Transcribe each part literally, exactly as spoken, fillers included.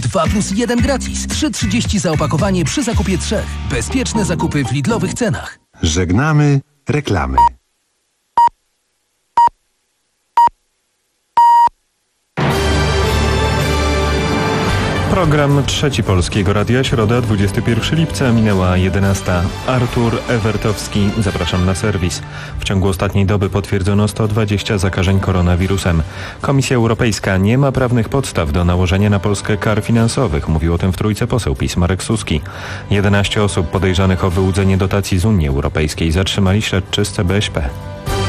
dwa plus jeden gratis. trzy trzydzieści za opakowanie przy zakupie trzech. Bezpieczne zakupy w Lidlowych cenach. Żegnamy reklamy. Program Trzeci Polskiego Radia, środa, dwudziestego pierwszego lipca, minęła jedenasta. Artur Ewertowski, zapraszam na serwis. W ciągu ostatniej doby potwierdzono sto dwadzieścia zakażeń koronawirusem. Komisja Europejska nie ma prawnych podstaw do nałożenia na Polskę kar finansowych. Mówił o tym w Trójce poseł PiS Marek Suski. jedenaście osób podejrzanych o wyłudzenie dotacji z Unii Europejskiej zatrzymali śledczy z C B S P.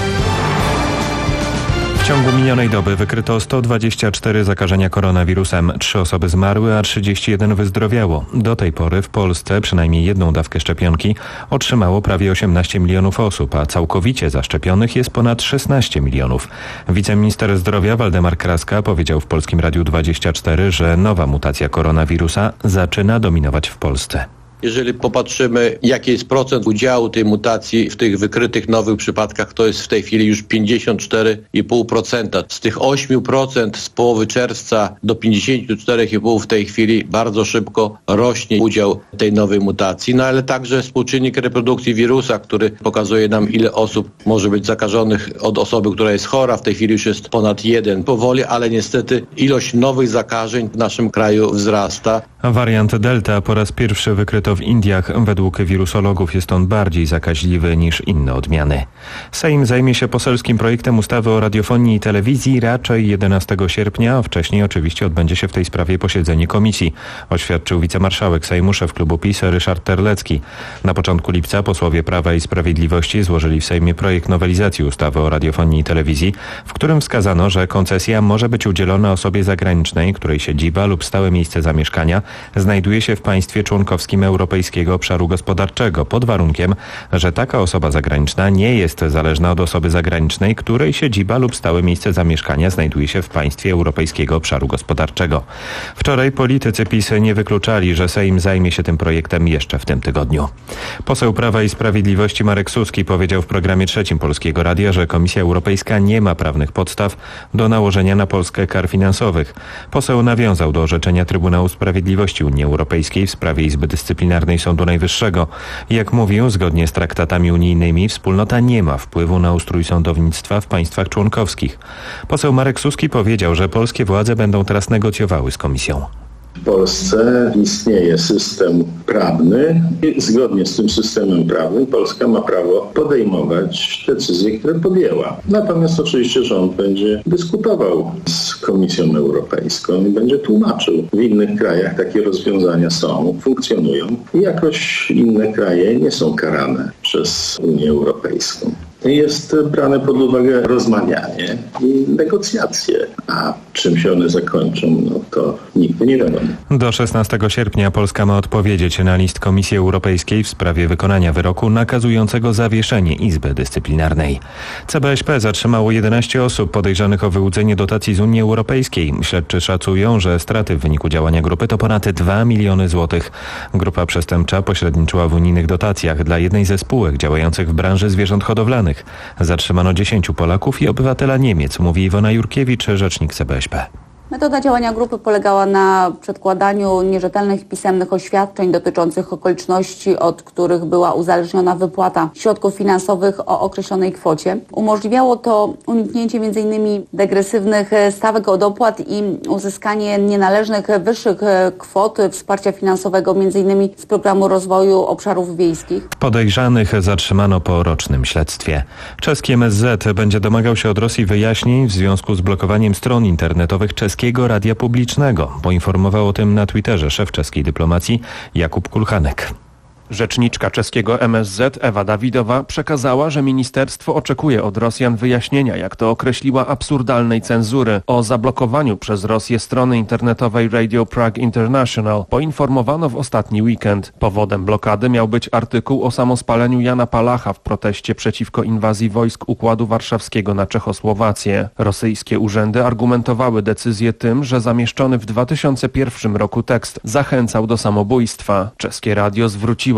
W ciągu minionej doby wykryto sto dwadzieścia cztery zakażenia koronawirusem. Trzy osoby zmarły, a trzydzieści jeden wyzdrowiało. Do tej pory w Polsce przynajmniej jedną dawkę szczepionki otrzymało prawie osiemnaście milionów osób, a całkowicie zaszczepionych jest ponad szesnaście milionów. Wiceminister zdrowia Waldemar Kraska powiedział w Polskim Radiu dwadzieścia cztery, że nowa mutacja koronawirusa zaczyna dominować w Polsce. Jeżeli popatrzymy, jaki jest procent udziału tej mutacji w tych wykrytych nowych przypadkach, to jest w tej chwili już pięćdziesiąt cztery i pół procent. Z tych ośmiu procent z połowy czerwca do pięćdziesiąt cztery i pół procent w tej chwili bardzo szybko rośnie udział tej nowej mutacji. No ale także współczynnik reprodukcji wirusa, który pokazuje nam, ile osób może być zakażonych od osoby, która jest chora. W tej chwili już jest ponad jeden. Powoli, ale niestety ilość nowych zakażeń w naszym kraju wzrasta. Wariant Delta po raz pierwszy wykryto w Indiach. Według wirusologów jest on bardziej zakaźliwy niż inne odmiany. Sejm zajmie się poselskim projektem ustawy o radiofonii i telewizji raczej jedenastego sierpnia, a wcześniej oczywiście odbędzie się w tej sprawie posiedzenie komisji, oświadczył wicemarszałek Sejmu, szef klubu PiS Ryszard Terlecki. Na początku lipca posłowie Prawa i Sprawiedliwości złożyli w Sejmie projekt nowelizacji ustawy o radiofonii i telewizji, w którym wskazano, że koncesja może być udzielona osobie zagranicznej, której siedziba lub stałe miejsce zamieszkania znajduje się w państwie członkowskim Europejskiego Obszaru Gospodarczego, pod warunkiem, że taka osoba zagraniczna nie jest zależna od osoby zagranicznej, której siedziba lub stałe miejsce zamieszkania znajduje się w państwie Europejskiego Obszaru Gospodarczego. Wczoraj politycy PiS nie wykluczali, że Sejm zajmie się tym projektem jeszcze w tym tygodniu. Poseł Prawa i Sprawiedliwości Marek Suski powiedział w programie Trzecim Polskiego Radia, że Komisja Europejska nie ma prawnych podstaw do nałożenia na Polskę kar finansowych. Poseł nawiązał do orzeczenia Trybunału Sprawiedliwości Unii Europejskiej w sprawie Izby Dyscyplinarnej Sądu Najwyższego. Jak mówił, zgodnie z traktatami unijnymi wspólnota nie ma wpływu na ustrój sądownictwa w państwach członkowskich. Poseł Marek Suski powiedział, że polskie władze będą teraz negocjowały z Komisją. W Polsce istnieje system prawny i zgodnie z tym systemem prawnym Polska ma prawo podejmować decyzje, które podjęła. Natomiast oczywiście rząd będzie dyskutował z Komisją Europejską i będzie tłumaczył. W innych krajach takie rozwiązania są, funkcjonują i jakoś inne kraje nie są karane przez Unię Europejską. Jest brane pod uwagę rozmawianie i negocjacje, a czym się one zakończą, no to nigdy nie wiadomo. Do szesnastego sierpnia Polska ma odpowiedzieć na list Komisji Europejskiej w sprawie wykonania wyroku nakazującego zawieszenie Izby Dyscyplinarnej. C B S P zatrzymało jedenaście osób podejrzanych o wyłudzenie dotacji z Unii Europejskiej. Śledczy szacują, że straty w wyniku działania grupy to ponad dwa miliony złotych. Grupa przestępcza pośredniczyła w unijnych dotacjach dla jednej ze spółek działających w branży zwierząt hodowlanych. Zatrzymano dziesięciu Polaków i obywatela Niemiec, mówi Iwona Jurkiewicz, rzecznik C B S P. Metoda działania grupy polegała na przedkładaniu nierzetelnych pisemnych oświadczeń dotyczących okoliczności, od których była uzależniona wypłata środków finansowych o określonej kwocie. Umożliwiało to uniknięcie m.in. degresywnych stawek od opłat i uzyskanie nienależnych wyższych kwot wsparcia finansowego m.in. z Programu Rozwoju Obszarów Wiejskich. Podejrzanych zatrzymano po rocznym śledztwie. Czeski M S Z będzie domagał się od Rosji wyjaśnień w związku z blokowaniem stron internetowych czeskiego Radia Publicznego. Poinformował o tym na Twitterze szef czeskiej dyplomacji Jakub Kulchanek. Rzeczniczka czeskiego M S Z Ewa Dawidowa przekazała, że ministerstwo oczekuje od Rosjan wyjaśnienia, jak to określiła, absurdalnej cenzury. O zablokowaniu przez Rosję strony internetowej Radio Prague International poinformowano w ostatni weekend. Powodem blokady miał być artykuł o samospaleniu Jana Palacha w proteście przeciwko inwazji wojsk Układu Warszawskiego na Czechosłowację. Rosyjskie urzędy argumentowały decyzję tym, że zamieszczony w dwa tysiące pierwszym roku tekst zachęcał do samobójstwa. Czeskie radio zwróciło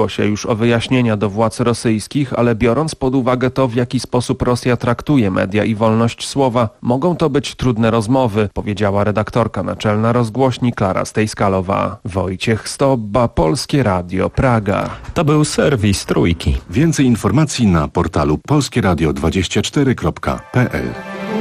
zwróciło się już o wyjaśnienia do władz rosyjskich, ale biorąc pod uwagę to, w jaki sposób Rosja traktuje media i wolność słowa, mogą to być trudne rozmowy, powiedziała redaktorka naczelna rozgłośni Klara Stejskalowa. Wojciech Stobba, Polskie Radio, Praga. To był serwis Trójki. Więcej informacji na portalu polskieradio dwadzieścia cztery kropka p l.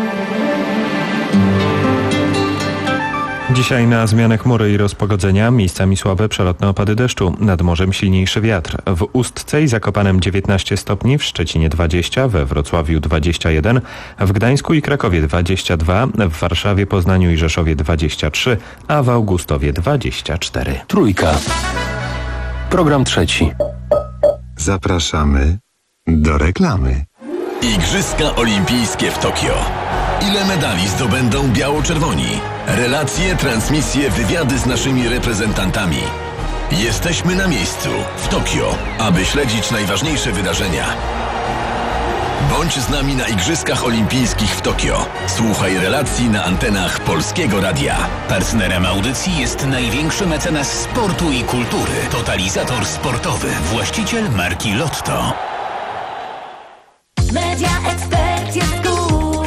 Dzisiaj na zmianę chmury i rozpogodzenia, miejscami słabe przelotne opady deszczu, nad morzem silniejszy wiatr. W Ustce i Zakopanem dziewiętnaście stopni, w Szczecinie dwadzieścia, we Wrocławiu dwadzieścia jeden, w Gdańsku i Krakowie dwadzieścia dwa, w Warszawie, Poznaniu i Rzeszowie dwadzieścia trzy, a w Augustowie dwadzieścia cztery. Trójka. Program trzeci. Zapraszamy do reklamy. Igrzyska Olimpijskie w Tokio. Ile medali zdobędą biało-czerwoni? Relacje, transmisje, wywiady z naszymi reprezentantami. Jesteśmy na miejscu, w Tokio, aby śledzić najważniejsze wydarzenia. Bądź z nami na Igrzyskach Olimpijskich w Tokio. Słuchaj relacji na antenach Polskiego Radia. Partnerem audycji jest największy mecenas sportu i kultury. Totalizator sportowy, właściciel marki Lotto. Media Expert jest cool.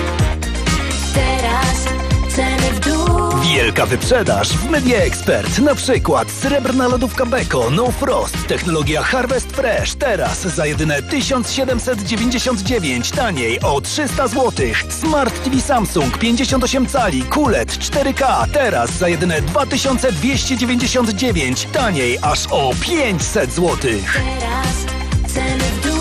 Teraz ceny w dół. Wielka wyprzedaż w Media Expert. Na przykład srebrna lodówka Beko No Frost. Technologia Harvest Fresh. Teraz za jedyne tysiąc siedemset dziewięćdziesiąt dziewięć. Taniej o trzysta złotych. Smart T V Samsung pięćdziesiąt osiem cali. Q L E D cztery K. Teraz za jedyne dwa tysiące dwieście dziewięćdziesiąt dziewięć. Taniej aż o pięćset złotych. Teraz ceny w dół.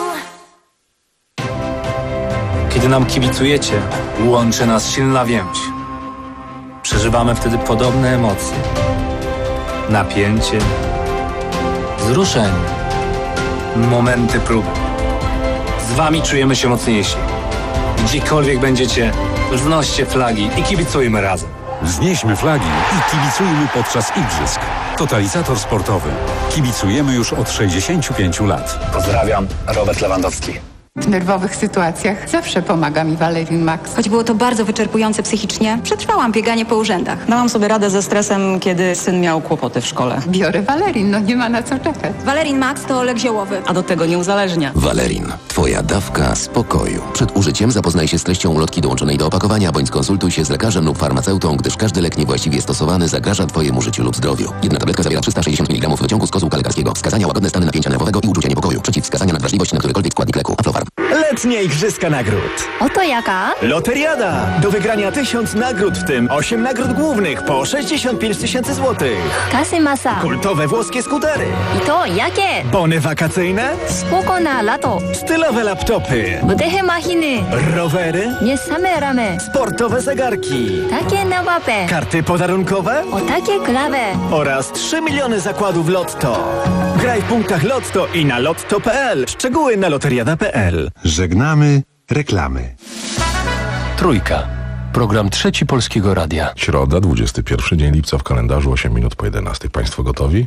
Kiedy nam kibicujecie, łączy nas silna więź. Przeżywamy wtedy podobne emocje. Napięcie, wzruszenie, momenty próby. Z wami czujemy się mocniejsi. Gdziekolwiek będziecie, wznoście flagi i kibicujmy razem. Wznieśmy flagi i kibicujmy podczas igrzysk. Totalizator sportowy. Kibicujemy już od sześćdziesięciu pięciu lat. Pozdrawiam, Robert Lewandowski. W nerwowych sytuacjach zawsze pomaga mi Valerin Max. Choć było to bardzo wyczerpujące psychicznie, przetrwałam bieganie po urzędach. Dałam sobie radę ze stresem, kiedy syn miał kłopoty w szkole. Biorę Valerin, no nie ma na co czekać. Valerin Max to lek ziołowy, a do tego nie uzależnia. Valerin. Twoja dawka spokoju. Przed użyciem zapoznaj się z treścią ulotki dołączonej do opakowania, bądź skonsultuj się z lekarzem lub farmaceutą, gdyż każdy lek niewłaściwie stosowany zagraża Twojemu życiu lub zdrowiu. Jedna tabletka zawiera trzysta sześćdziesiąt miligramów wyciągu z kozłka lekarskiego. Wskazania: łagodne stany napięcia nerwowego i uczucia niepokoju. Przeciwwskazania na wrażliwość na którykolwiek składnik leku. Aflofarm. Letnie Igrzyska Nagród. Oto jaka? Loteriada. Do wygrania tysiąc nagród, w tym osiem nagród głównych po sześćdziesiąt pięć tysięcy złotych. Kasy masa. Kultowe włoskie skutery. I to jakie? Bony wakacyjne. Spoko na lato. Stylowe laptopy. Budychy machiny. Rowery. Nie same ramy. Sportowe zegarki. Takie na łapę. Karty podarunkowe. O takie klawe. Oraz trzy miliony zakładów Lotto. Graj w punktach Lotto i na lotto kropka p l. Szczegóły na loteriada kropka p l. Żegnamy reklamy. Trójka. Program trzeci Polskiego Radia. Środa, dwudziesty pierwszy dzień lipca w kalendarzu, osiem minut po jedenastej. Państwo gotowi?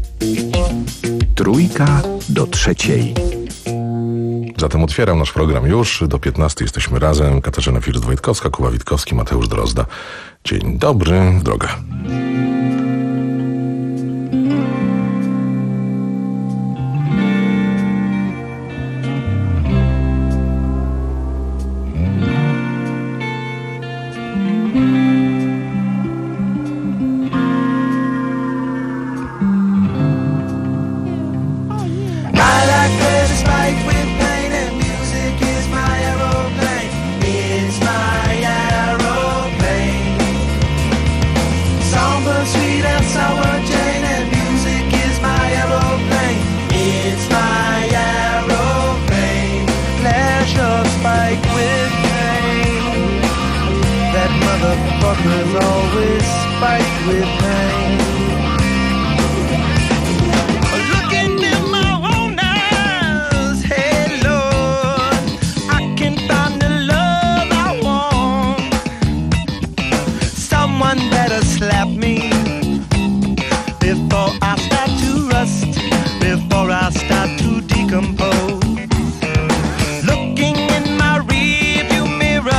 Trójka do trzeciej. Zatem otwieram nasz program już. Do piętnastej jesteśmy razem. Katarzyna First-Wojtkowska, Kuba Witkowski, Mateusz Drozda. Dzień dobry, droga.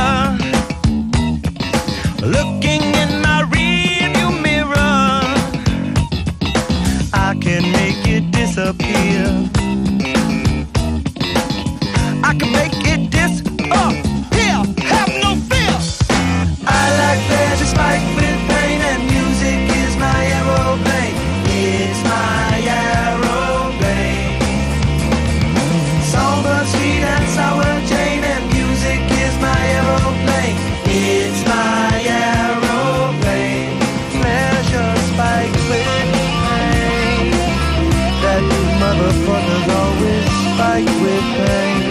Looking in my rearview mirror, disappear. I can make it disappear, have no fear. I like pleasure spiked with pain, and music is my aeroplane. It's my aeroplane. Songbird sweet and sour Jane, and music is my aeroplane. It's my aeroplane. Pleasure spiked with pain. That motherfucker's always spiked with pain.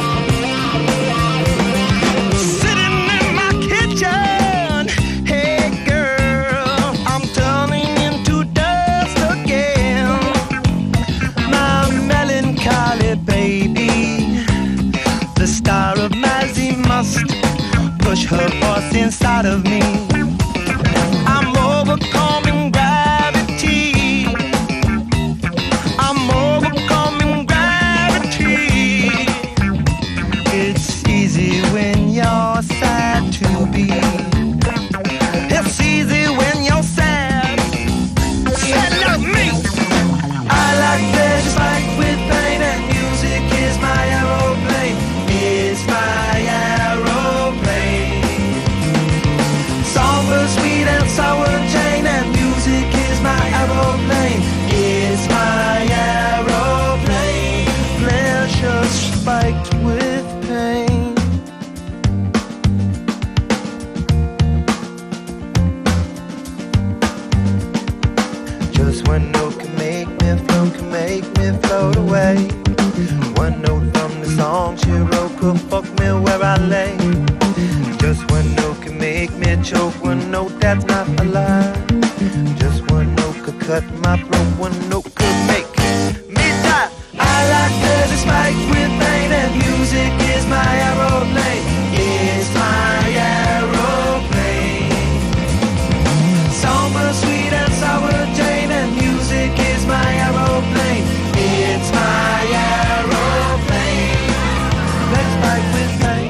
Sitting in my kitchen, hey girl, I'm turning into dust again. My melancholy baby, the star of Mazzy must push her voice inside of me. I'm overcoming gravity. I'm overcoming gravity. It's easy when you're sad to be. It's easy when you're sad. Sad like me. I like pleasure spiked with pain, and music is my aeroplane. It's my aeroplane. Songbird sweet and sour Jane, and music is my aeroplane. It's my aeroplane. Pleasure spiked with pain. Just one note can make me float, can make me float away. One note from the song she wrote could fuck me where I lay. Just one note can make me choke, one note that's not a lie. Just one note could cut my throat, one note could make me die. I like pleasure spiked with pain, and music is my aeroplane. It's my aeroplane. Songbird sweet and sour Jane, and music is my aeroplane. It's my aeroplane. Let's spike with pain.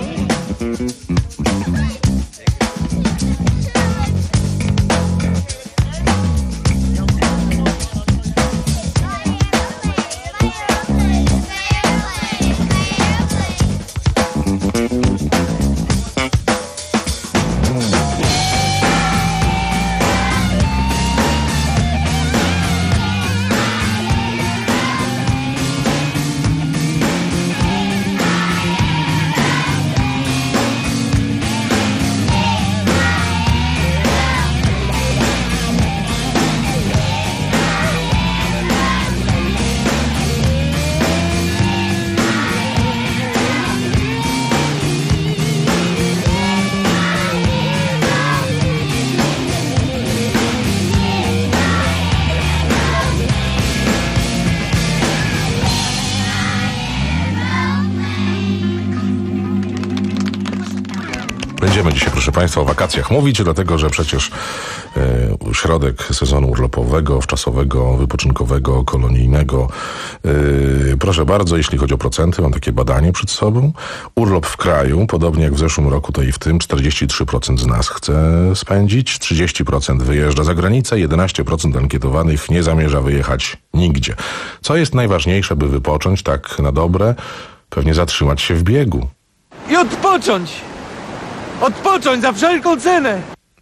Będziemy dzisiaj, proszę Państwa, o wakacjach mówić, dlatego że przecież e, środek sezonu urlopowego, wczasowego, wypoczynkowego, kolonijnego. E, proszę bardzo, jeśli chodzi o procenty, mam takie badanie przed sobą. Urlop w kraju, podobnie jak w zeszłym roku, to i w tym, czterdzieści trzy procent z nas chce spędzić, trzydzieści procent wyjeżdża za granicę, jedenaście procent ankietowanych nie zamierza wyjechać nigdzie. Co jest najważniejsze, by wypocząć tak na dobre? Pewnie zatrzymać się w biegu. I odpocząć! Odpocząć za wszelką cenę!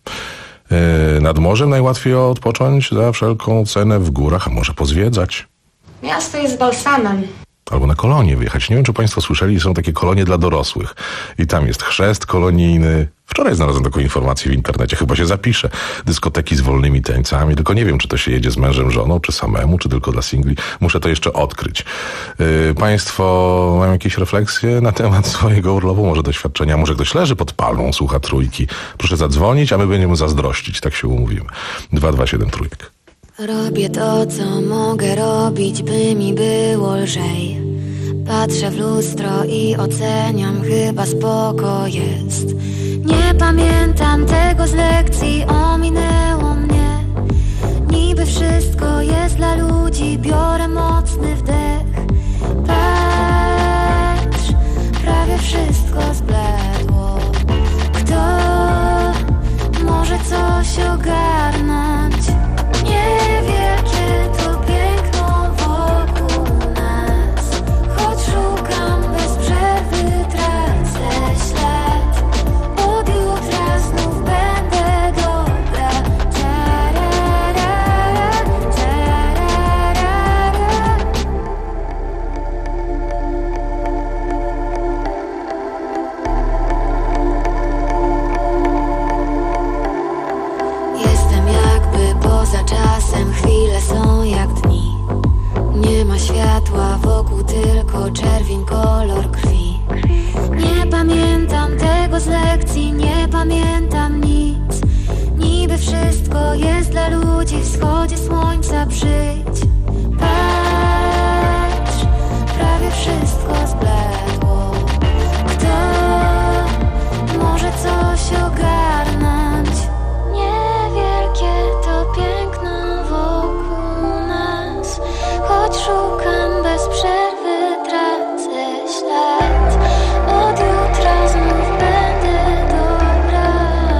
Yy, nad morzem najłatwiej odpocząć za wszelką cenę, w górach, a może pozwiedzać. Miasto jest balsamem. Albo na kolonie wyjechać. Nie wiem, czy Państwo słyszeli, są takie kolonie dla dorosłych. I tam jest chrzest kolonijny. Wczoraj znalazłem taką informację w internecie, chyba się zapiszę. Dyskoteki z wolnymi tańcami, tylko nie wiem, czy to się jedzie z mężem, żoną, czy samemu, czy tylko dla singli. Muszę to jeszcze odkryć. Yy, państwo mają jakieś refleksje na temat swojego urlopu, może doświadczenia, może ktoś leży pod palmą, słucha trójki. Proszę zadzwonić, a my będziemy zazdrościć, tak się umówimy. dwa dwa siedem trójek. Robię to, co mogę robić, by mi było lżej. Patrzę w lustro i oceniam, chyba spoko jest. Nie pamiętam tego z lekcji, ominęło mnie. Niby wszystko jest dla ludzi, biorę mocny wdech. Patrz, prawie wszystko zbledło. Kto może coś ogarnąć? Nie wie, czy to piękno wokół dzieci, wschodzie słońca przyjdź. Patrz, prawie wszystko zbledło. Kto może coś ogarnąć? Niewielkie to piękno wokół nas, choć szukam bez przerwy, tracę ślad. Od jutra znów będę dobra.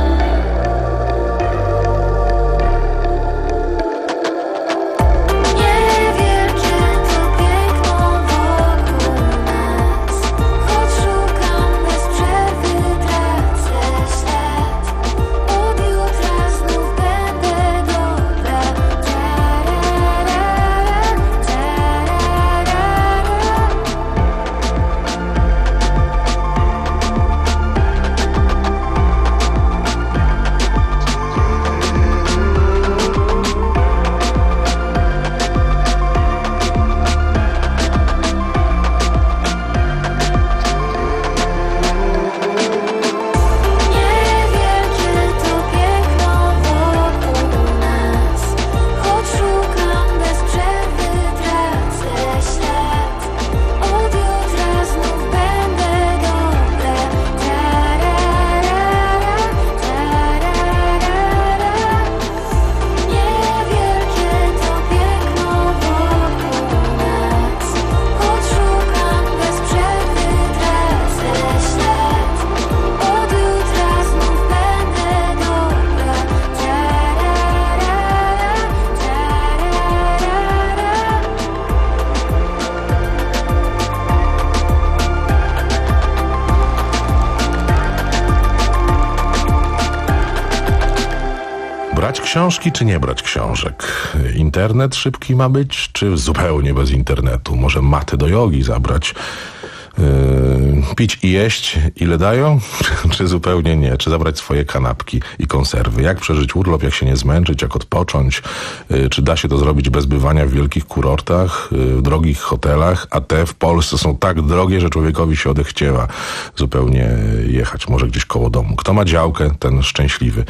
Niewielkie to piękno wokół nas, choć szukam bez przerwy, tracę ślad. Od jutra znów będę dobra. Tararara, tararara. Niewielkie to piękno wokół nas, choć szukam bez przerwy, tracę ślad. Od jutra znów będę dobra. Tararara, tararara. Niewielkie to piękno wokół nas, choć szukam bez przerwy, tracę ślad. Od jutra znów będę dobra. Tararara, Brać książki czy nie brać książek? Internet szybki ma być, czy zupełnie bez internetu? Może maty do jogi zabrać? Yy, pić i jeść, ile dają? Czy, czy zupełnie nie? Czy zabrać swoje kanapki i konserwy? Jak przeżyć urlop, jak się nie zmęczyć, jak odpocząć? Yy, czy da się to zrobić bez bywania w wielkich kurortach, yy, drogich hotelach? A te w Polsce są tak drogie, że człowiekowi się odechciewa zupełnie jechać. Może gdzieś koło domu. Kto ma działkę, ten szczęśliwy.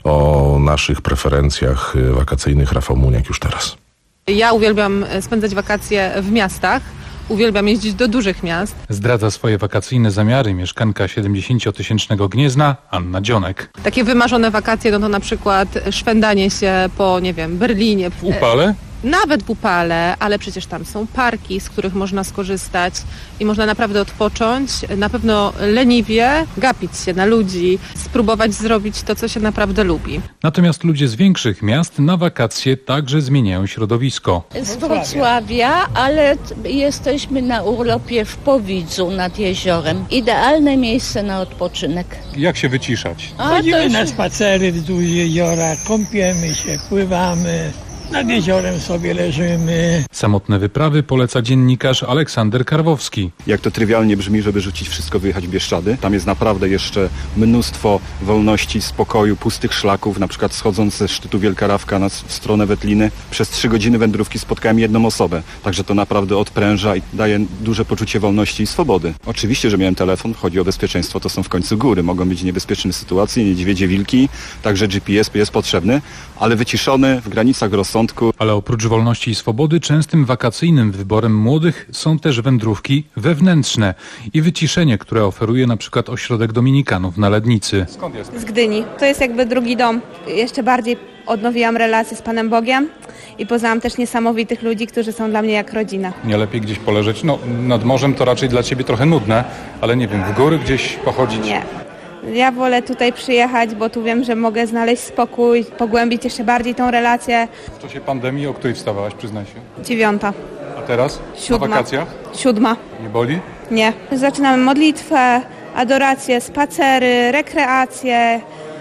O naszych preferencjach wakacyjnych Rafał Muniak już teraz. Ja uwielbiam spędzać wakacje w miastach. Uwielbiam jeździć do dużych miast. Zdradza swoje wakacyjne zamiary mieszkanka siedemdziesięciotysięcznego Gniezna Anna Dzionek. Takie wymarzone wakacje, no to na przykład szwendanie się po, nie wiem, Berlinie. W upale? Nawet w upale, ale przecież tam są parki, z których można skorzystać i można naprawdę odpocząć. Na pewno leniwie gapić się na ludzi, spróbować zrobić to, co się naprawdę lubi. Natomiast ludzie z większych miast na wakacje także zmieniają środowisko. Z Wrocławia, ale t- jesteśmy na urlopie w Powidzu nad jeziorem. Idealne miejsce na odpoczynek. Jak się wyciszać? A, Chodzimy to na już- spacery wzdłuż jeziora, kąpiemy się, pływamy, nad jeziorem sobie leżymy. Samotne wyprawy poleca dziennikarz Aleksander Karwowski. Jak to trywialnie brzmi, żeby rzucić wszystko, wyjechać w Bieszczady. Tam jest naprawdę jeszcze mnóstwo wolności, spokoju, pustych szlaków. Na przykład schodząc ze szczytu Wielka Rawka na, w stronę Wetliny, przez trzy godziny wędrówki spotkałem jedną osobę. Także to naprawdę odpręża i daje duże poczucie wolności i swobody. Oczywiście, że miałem telefon, chodzi o bezpieczeństwo, to są w końcu góry. Mogą być niebezpieczne sytuacje, niedźwiedzie, wilki, także G P S jest potrzebny, ale wyciszony w granicach rozsądku. Ale oprócz wolności i swobody, częstym wakacyjnym wyborem młodych są też wędrówki wewnętrzne i wyciszenie, które oferuje na przykład ośrodek dominikanów na Lednicy. Skąd jest? Z Gdyni. To jest jakby drugi dom. Jeszcze bardziej odnowiłam relacje z Panem Bogiem i poznałam też niesamowitych ludzi, którzy są dla mnie jak rodzina. Nie lepiej gdzieś poleżeć? No, nad morzem to raczej dla ciebie trochę nudne, ale nie wiem, w góry gdzieś pochodzić? Nie. Ja wolę tutaj przyjechać, bo tu wiem, że mogę znaleźć spokój, pogłębić jeszcze bardziej tą relację. W czasie pandemii o której wstawałaś, przyznaj się? Dziewiąta. A teraz? Siódma. Na wakacjach? Siódma. Nie boli? Nie. Zaczynamy modlitwę, adorację, spacery, rekreacje,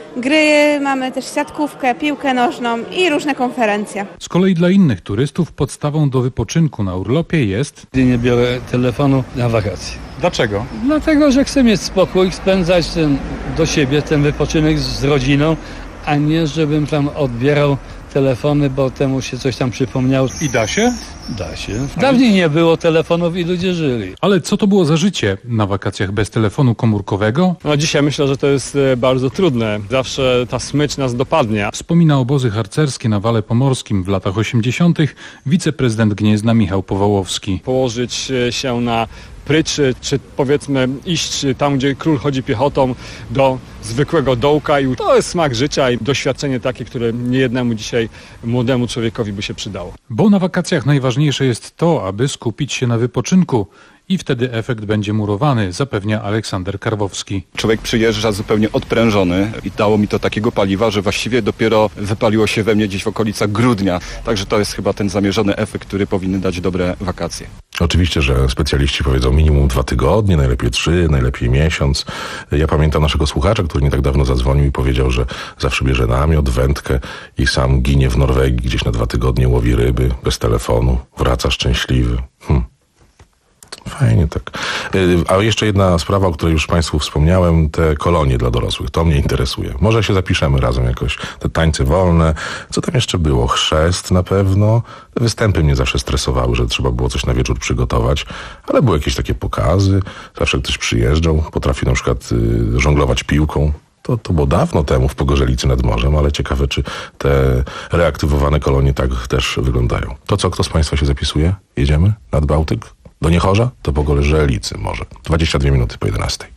gry, mamy też siatkówkę, piłkę nożną i różne konferencje. Z kolei dla innych turystów podstawą do wypoczynku na urlopie jest... Nie biorę telefonu na wakacje. Dlaczego? Dlatego, że chcę mieć spokój, spędzać ten, do siebie ten wypoczynek z rodziną, a nie żebym tam odbierał telefony, bo temu się coś tam przypomniało. I da się? Da się. Dawniej nie było telefonów i ludzie żyli. Ale co to było za życie na wakacjach bez telefonu komórkowego? No dzisiaj myślę, że to jest bardzo trudne. Zawsze ta smycz nas dopadnie. Wspomina obozy harcerskie na Wale Pomorskim w latach osiemdziesiątych wiceprezydent Gniezna Michał Powołowski. Położyć się na pryczy, czy powiedzmy iść tam, gdzie król chodzi piechotą, do zwykłego dołka i to jest smak życia i doświadczenie takie, które niejednemu dzisiaj młodemu człowiekowi by się przydało. Bo na wakacjach najważniejsze jest to, aby skupić się na wypoczynku i wtedy efekt będzie murowany, zapewnia Aleksander Karwowski. Człowiek przyjeżdża zupełnie odprężony i dało mi to takiego paliwa, że właściwie dopiero wypaliło się we mnie gdzieś w okolicach grudnia. Także to jest chyba ten zamierzony efekt, który powinny dać dobre wakacje. Oczywiście, że specjaliści powiedzą minimum dwa tygodnie, najlepiej trzy, najlepiej miesiąc. Ja pamiętam naszego słuchacza, który nie tak dawno zadzwonił i powiedział, że zawsze bierze namiot, wędkę i sam ginie w Norwegii, gdzieś na dwa tygodnie łowi ryby, bez telefonu, wraca szczęśliwy. Hm. Fajnie tak. A jeszcze jedna sprawa, o której już Państwu wspomniałem, te kolonie dla dorosłych. To mnie interesuje. Może się zapiszemy razem jakoś. Te tańce wolne. Co tam jeszcze było? Chrzest na pewno. Te występy mnie zawsze stresowały, że trzeba było coś na wieczór przygotować. Ale były jakieś takie pokazy. Zawsze ktoś przyjeżdżał. Potrafił na przykład y, żonglować piłką. To, to było dawno temu w Pogorzelicy nad morzem, ale ciekawe, czy te reaktywowane kolonie tak też wyglądają. To co, kto z Państwa się zapisuje? Jedziemy nad Bałtyk? Do Niechorza? To po Gorzelicy może. dwadzieścia dwie minuty po jedenastej.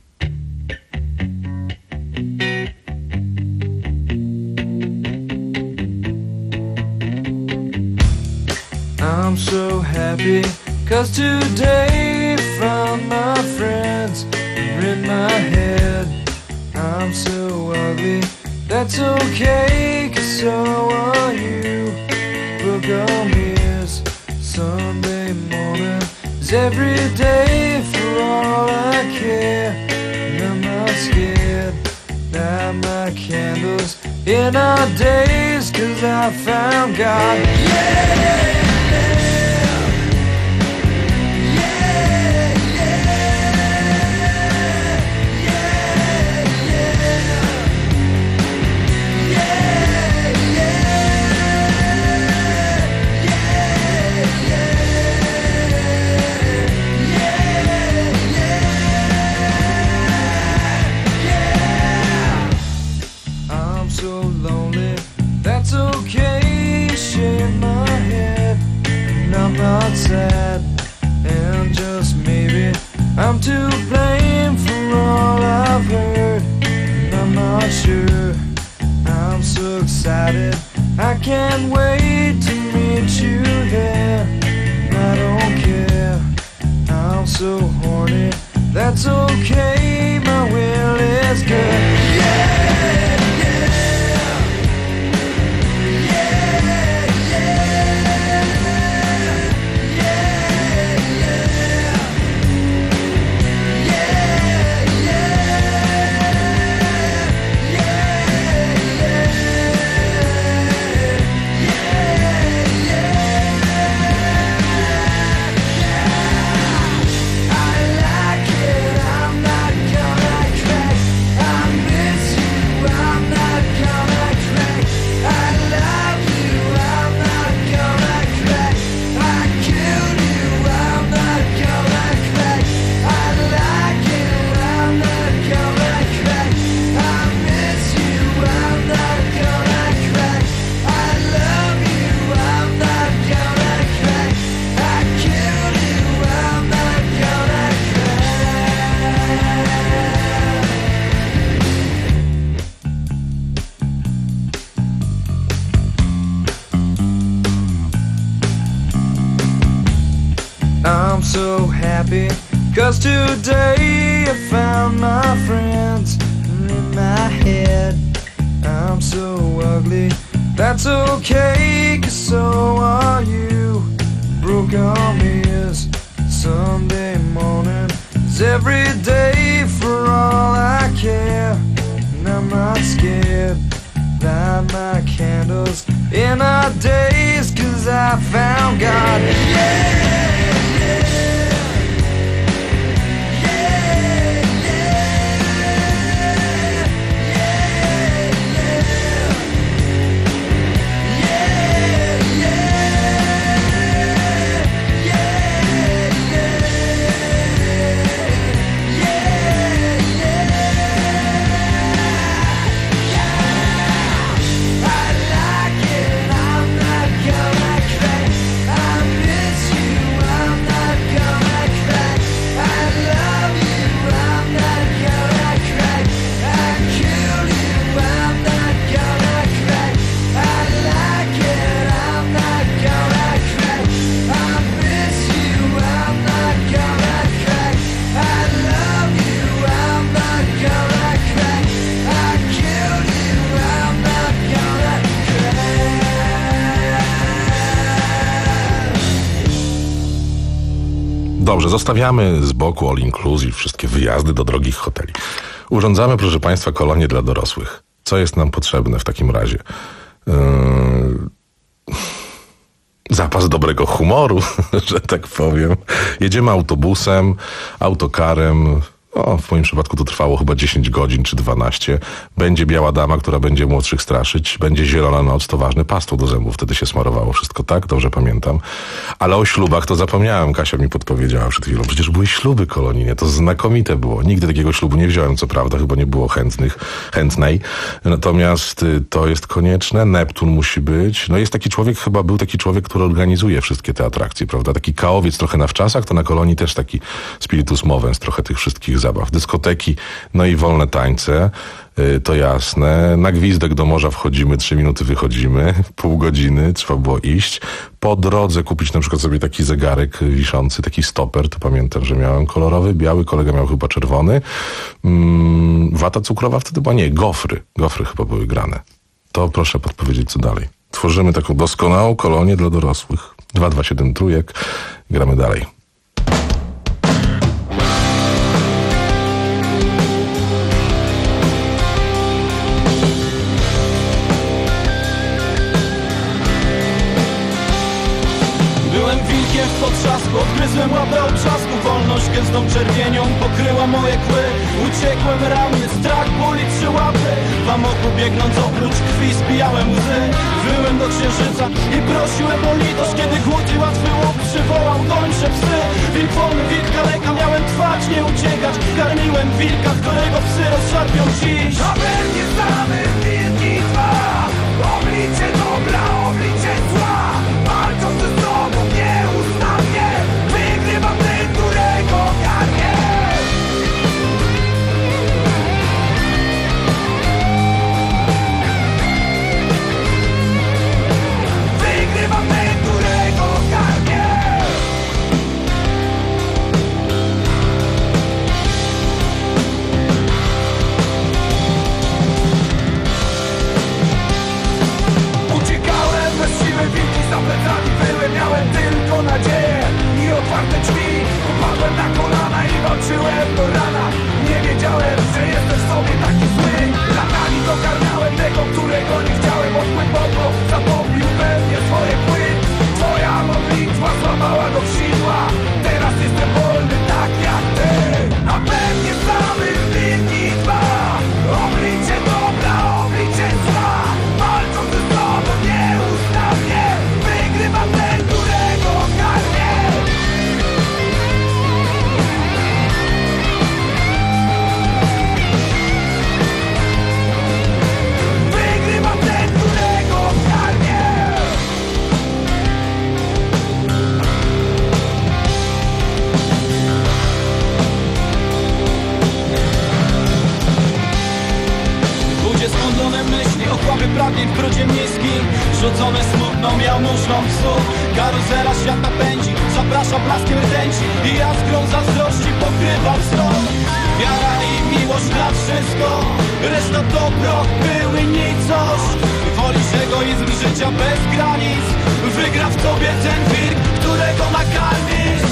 I'm so happy, cause today found my friends are in my head. I'm so ugly, that's okay, cause so are you. Book on ears, Sunday morning is every day for all I care. And I'm not scared, light my candles in our days, cause I found God. Yeah! Not sad, and just maybe I'm to blame for all I've heard, and I'm not sure. I'm so excited, I can't wait to meet you there. And I don't care, I'm so horny, that's okay, my will is good. Yeah! I'm so happy, cause today I found my friends in my head. I'm so ugly, that's okay, cause so are you. Broke arm is Sunday morning is every day for all I care. And I'm not scared, light my candles in our days, cause I found God. Yeah! Dobrze, zostawiamy z boku all inclusive, wszystkie wyjazdy do drogich hoteli. Urządzamy, proszę Państwa, kolonie dla dorosłych. Co jest nam potrzebne w takim razie? Yy... Zapas dobrego humoru, że tak powiem. Jedziemy autobusem, autokarem. O, w moim przypadku to trwało chyba dziesięć godzin czy dwanaście. Będzie biała dama, która będzie młodszych straszyć. Będzie zielona noc, to ważne, pastą do zębów. Wtedy się smarowało wszystko, tak? Dobrze pamiętam. Ale o ślubach to zapomniałem. Kasia mi podpowiedziała przed chwilą. Przecież były śluby kolonijne. To znakomite było. Nigdy takiego ślubu nie wziąłem, co prawda. Chyba nie było chętnych, chętnej. Natomiast y, to jest konieczne. Neptun musi być. No jest taki człowiek, chyba był taki człowiek, który organizuje wszystkie te atrakcje, prawda? Taki kałowiec trochę na wczasach, to na kolonii też taki spiritus movens, trochę tych wszystkich zabaw. Dyskoteki, no i wolne tańce, yy, to jasne. Na gwizdek do morza wchodzimy, trzy minuty wychodzimy, pół godziny, trzeba było iść. Po drodze kupić na przykład sobie taki zegarek wiszący, taki stoper, to pamiętam, że miałem kolorowy, biały, kolega miał chyba czerwony. Mm, wata cukrowa wtedy była, nie, gofry, gofry chyba były grane. To proszę podpowiedzieć, co dalej. Tworzymy taką doskonałą kolonię dla dorosłych. dwa dwa siedem trójek, gramy dalej. W potrzasku odgryzłem łapę obrzasku. Wolność gęstą czerwienią pokryła moje kły. Uciekłem ranny, strach, ból i trzy łapy. W amoku biegnąc oprócz krwi spijałem łzy. Wyłem do księżyca i prosiłem o litość. Kiedy głód i łatwy łuk przywołał gończe psy. Wilk wolny, wilk kaleka, miałem trwać, nie uciekać. Karmiłem wilka, którego psy rozszarpią dziś. Na pewnie znamy wilki dwa. Oblicze dobra, oblicze zła. Walczą ze sobą nieustannie. Wygrywa ten, którego garnie. Wygrywa ten, którego garnie. Uciekałem bez siły, wilki za plecami były. Miałem tylko nadzieję i otwarte drzwi. Upadłem na kolana i walczyłem do rana. Nie wiedziałem, że jestem w sobie taki zły. Latami dokarmiałem tego, którego nie chciałem. Od głęboko zapomnił pewnie swoje pły. Twoja modlitwa złamała go w sidła. Teraz jestem wolny tak jak ty. A pewnie znamy wilki dwa. Oblicze dobra, oblicze zła. Walczą ze sobą nieustannie. Wygrywa ten, którego garnie. Wygrywa ten, którego garnie. Ludzie skądone myśli, okłamy pragnień w brudzie miejskim. Rzucone smutną jałmużną psu. Karuzela świata pędzi, zaprasza blaskiem rtęci. I jaskrą zazdrości pokrywa wzrok. Wiara i miłość na wszystko. Reszta dobro, były nicość. Wolisz egoizm życia bez granic. Wygra w tobie ten wilk, którego nakarmisz.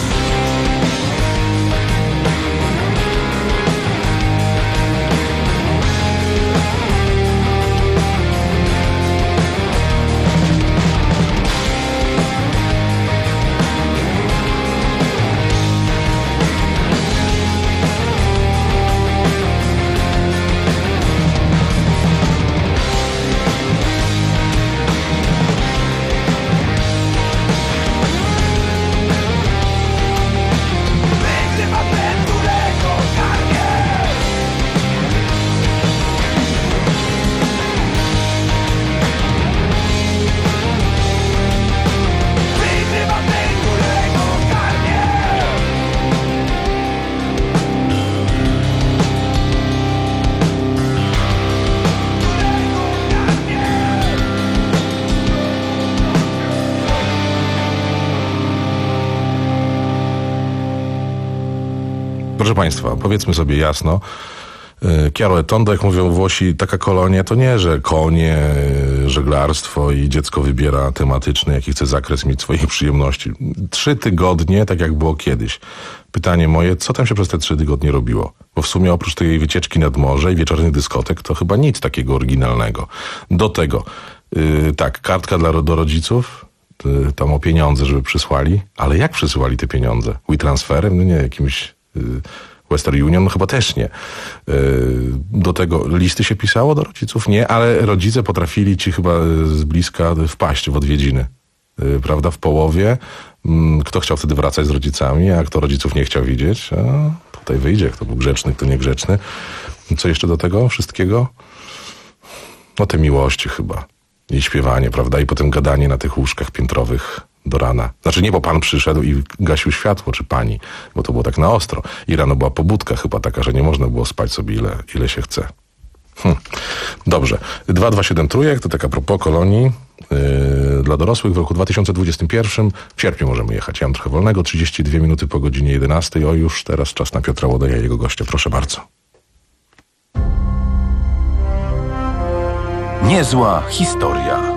Proszę Państwa, powiedzmy sobie jasno, Chiaro e tondo, jak mówią Włosi, taka kolonia to nie, że konie, żeglarstwo i dziecko wybiera tematyczny, jaki chce zakres mieć swoich przyjemności. Trzy tygodnie, tak jak było kiedyś. Pytanie moje, co tam się przez te trzy tygodnie robiło? Bo w sumie oprócz tej wycieczki nad morze i wieczornych dyskotek, to chyba nic takiego oryginalnego. Do tego, yy, tak, kartka dla, do rodziców, yy, tam o pieniądze, żeby przysłali, ale jak przysyłali te pieniądze? WeTransferem? No nie, jakimś... Yy, Western Union? No chyba też nie. Do tego listy się pisało do rodziców? Nie, ale rodzice potrafili ci chyba z bliska wpaść w odwiedziny. Prawda? W połowie. Kto chciał wtedy wracać z rodzicami, a kto rodziców nie chciał widzieć? A tutaj wyjdzie, kto był grzeczny, kto niegrzeczny. Co jeszcze do tego wszystkiego? No te miłości chyba. I śpiewanie, prawda? I potem gadanie na tych łóżkach piętrowych do rana. Znaczy nie, bo pan przyszedł i gasił światło, czy pani, bo to było tak na ostro. I rano była pobudka chyba taka, że nie można było spać sobie ile, ile się chce. Hm. Dobrze. dwa dwa siedem trójek to taka propos kolonii yy, dla dorosłych w roku dwa tysiące dwudziestym pierwszym. W sierpniu możemy jechać. Ja mam trochę wolnego. trzydzieści dwie minuty po godzinie jedenastej. O, już teraz czas na Piotra Łodeja i jego gościa. Proszę bardzo. Niezła historia.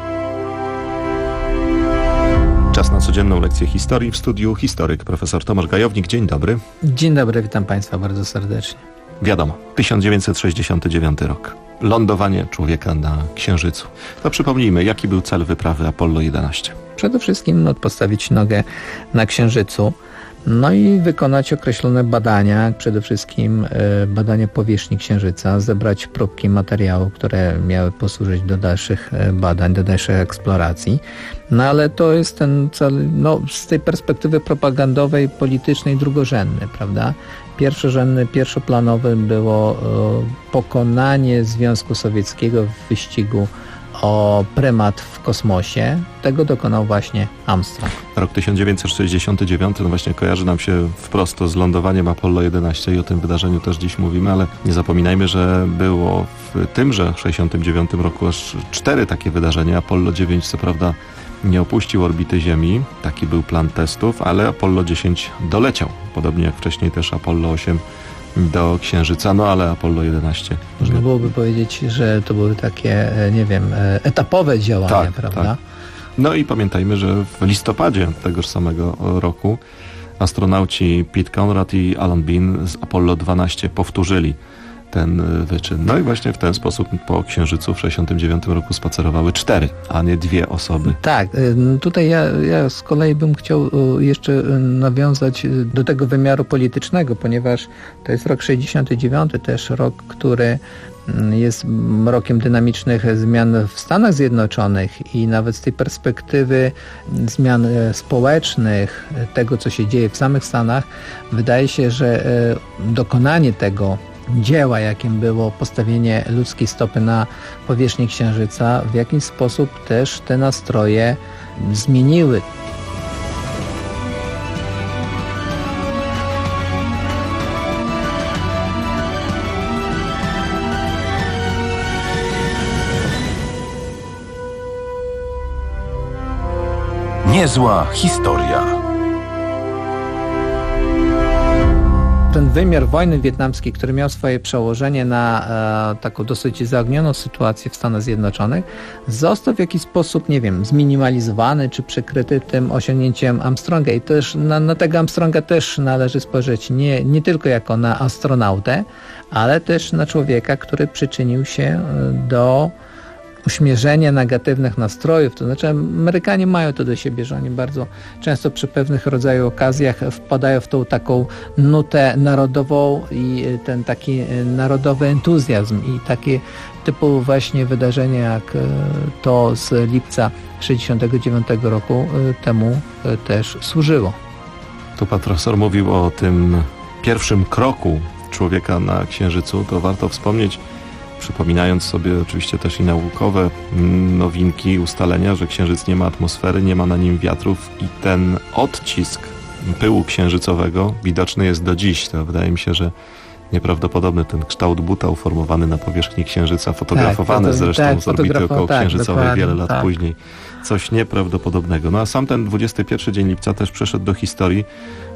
Czas na codzienną lekcję historii. W studiu historyk profesor Tomasz Gajownik. Dzień dobry. Dzień dobry, witam Państwa bardzo serdecznie. Wiadomo, tysiąc dziewięćset sześćdziesiąty dziewiąty rok. Lądowanie człowieka na Księżycu. To przypomnijmy, jaki był cel wyprawy Apollo jedenaście. Przede wszystkim no, postawić nogę na Księżycu, no i wykonać określone badania, przede wszystkim y, badania powierzchni Księżyca, zebrać próbki materiału, które miały posłużyć do dalszych y, badań, do dalszych eksploracji. No ale to jest ten cel, no z tej perspektywy propagandowej, politycznej drugorzędny, prawda? Pierwszorzędny, pierwszoplanowy było y, pokonanie Związku Sowieckiego w wyścigu o prymat w kosmosie. Tego dokonał właśnie Armstrong. Rok tysiąc dziewięćset sześćdziesiąty dziewiąty no właśnie kojarzy nam się wprost z lądowaniem Apollo jedenaście i o tym wydarzeniu też dziś mówimy, ale nie zapominajmy, że było w tymże sześćdziesiątym dziewiątym roku aż cztery takie wydarzenia. Apollo dziewięć co prawda nie opuścił orbity Ziemi, taki był plan testów, ale Apollo dziesięć doleciał, podobnie jak wcześniej też Apollo osiem do Księżyca, no ale Apollo jedenaście. Można byłoby powiedzieć, że to były takie, nie wiem, etapowe działania, tak, prawda? Tak. No i pamiętajmy, że w listopadzie tegoż samego roku astronauci Pete Conrad i Alan Bean z Apollo dwanaście powtórzyli ten wyczyn. No i właśnie w ten sposób po Księżycu w sześćdziesiątym dziewiątym roku spacerowały cztery, a nie dwie osoby. Tak, tutaj ja, ja z kolei bym chciał jeszcze nawiązać do tego wymiaru politycznego, ponieważ to jest rok sześćdziesiąty dziewiąty, też rok, który jest rokiem dynamicznych zmian w Stanach Zjednoczonych i nawet z tej perspektywy zmian społecznych, tego co się dzieje w samych Stanach, wydaje się, że dokonanie tego dzieła, jakim było postawienie ludzkiej stopy na powierzchni Księżyca, w jakiś sposób też te nastroje zmieniły. Niezła historia. Ten wymiar wojny wietnamskiej, który miał swoje przełożenie na e, taką dosyć zaognioną sytuację w Stanach Zjednoczonych, został w jakiś sposób, nie wiem, zminimalizowany czy przykryty tym osiągnięciem Armstronga. I też na, na tego Armstronga też należy spojrzeć nie, nie tylko jako na astronautę, ale też na człowieka, który przyczynił się do uśmierzenia negatywnych nastrojów. To znaczy Amerykanie mają to do siebie, że oni bardzo często przy pewnych rodzaju okazjach wpadają w tą taką nutę narodową i ten taki narodowy entuzjazm i takie typu właśnie wydarzenie jak to z lipca sześćdziesiątego dziewiątego roku temu też służyło. Tu pan profesor mówił o tym pierwszym kroku człowieka na Księżycu, to warto wspomnieć, przypominając sobie oczywiście też i naukowe nowinki, ustalenia, że Księżyc nie ma atmosfery, nie ma na nim wiatrów i ten odcisk pyłu księżycowego widoczny jest do dziś. To wydaje mi się, że nieprawdopodobny ten kształt buta uformowany na powierzchni Księżyca, fotografowany tak, to, zresztą tak, z orbity okołoksiężycowej tak, wiele lat tak. później. Coś nieprawdopodobnego. No a sam ten dwudziesty pierwszy dzień lipca też przeszedł do historii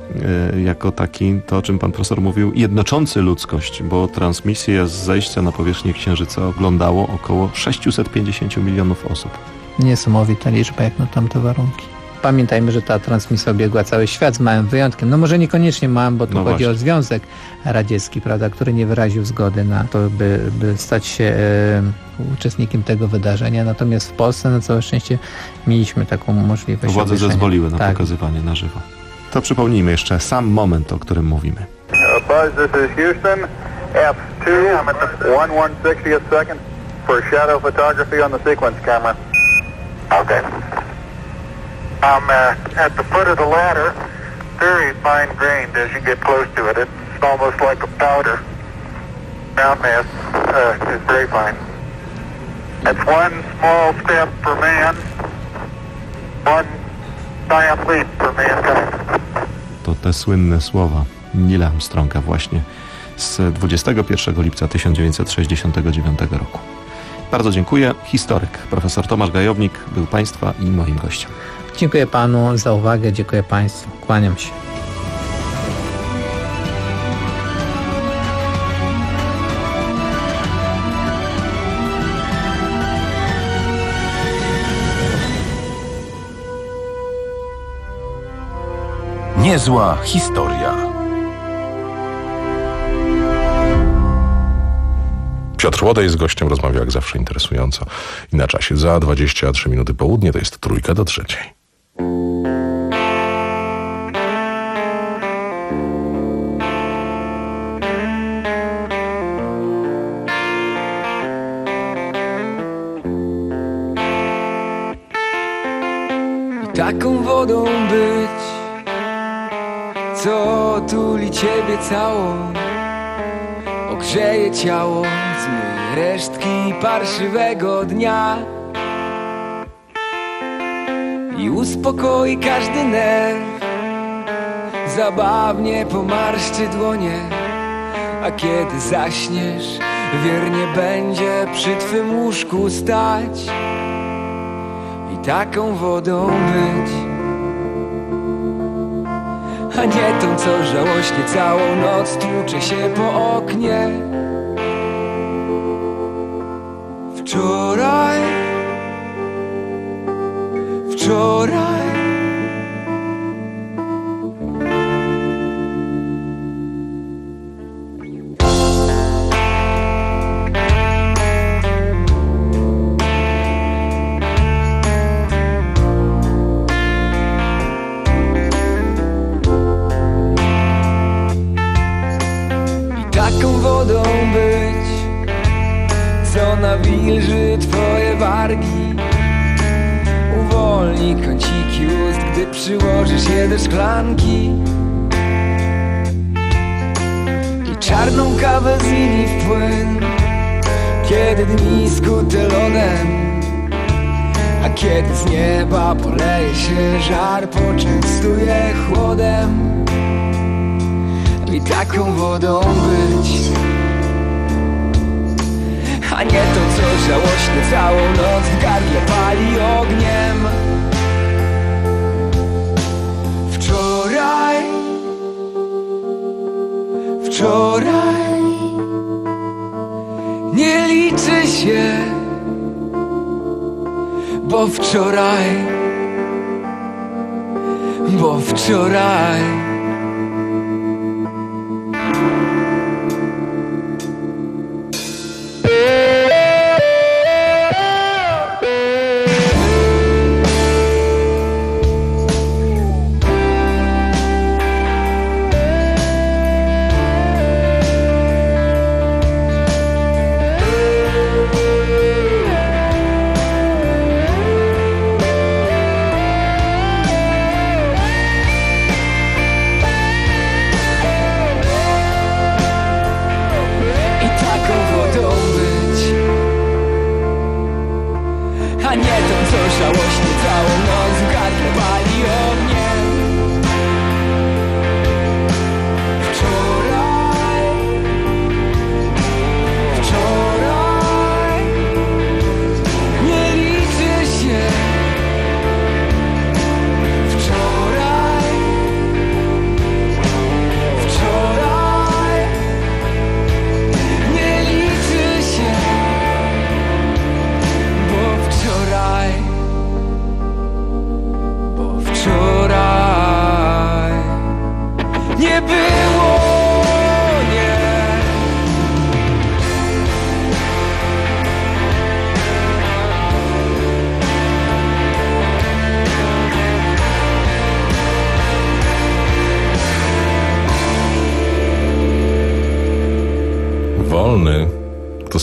jako taki, to o czym pan profesor mówił, jednoczący ludzkość, bo transmisję z zejścia na powierzchnię Księżyca oglądało około sześćset pięćdziesiąt milionów osób. Niesamowita liczba jak na tamte warunki. Pamiętajmy, że ta transmisja obiegła cały świat z małym wyjątkiem. No może niekoniecznie małym, bo tu No chodzi właśnie. o Związek Radziecki, prawda, który nie wyraził zgody na to, by, by stać się e, uczestnikiem tego wydarzenia. Natomiast w Polsce na całe szczęście mieliśmy taką możliwość. Władze obejrzenia. zezwoliły na Tak. pokazywanie na żywo. To przypomnijmy jeszcze sam moment, o którym mówimy. Buzz, this is Houston. F two, one one sixtieth second for shadow photography on the sequence camera. Okay. I'm uh, at the foot of the ladder, very fine grained as you get close to it. It's almost like a powder. Ground mass uh, is very fine. That's one small step for man, one giant leap for mankind. To te słynne słowa Neila Armstronga właśnie z dwudziestego pierwszego lipca tysiąc dziewięćset sześćdziesiątego dziewiątego roku. Bardzo dziękuję. Historyk profesor Tomasz Gajownik był Państwa i moim gościem. Dziękuję panu za uwagę, dziękuję państwu. Kłaniam się. Niezła historia. Piotr Łodej z gościem rozmawiał jak zawsze interesująco i na czasie. Za dwadzieścia trzy minuty południe to jest trójka do trzeciej. I taką wodą być, co tuli ciebie całą, ogrzeje ciało, zmyje resztki parszywego dnia i uspokoi każdy nerw, zabawnie pomarszczy dłonie, a kiedy zaśniesz, wiernie będzie przy twym łóżku stać i taką wodą być, a nie tą, co żałośnie całą noc tłucze się po oknie. Wczoraj, wczoraj taką wodą być, co nawilży twoje wargi, uwolni kąciki ust, gdy przyłożysz je do szklanki i czarną kawę zmieni w płyn, kiedy dni skute lodem, a kiedy z nieba poleje się żar, poczęstuje chłodem. I taką wodą być, a nie to, co żałośnie całą noc w gardle pali ogniem. Wczoraj, wczoraj nie liczy się, bo wczoraj, bo wczoraj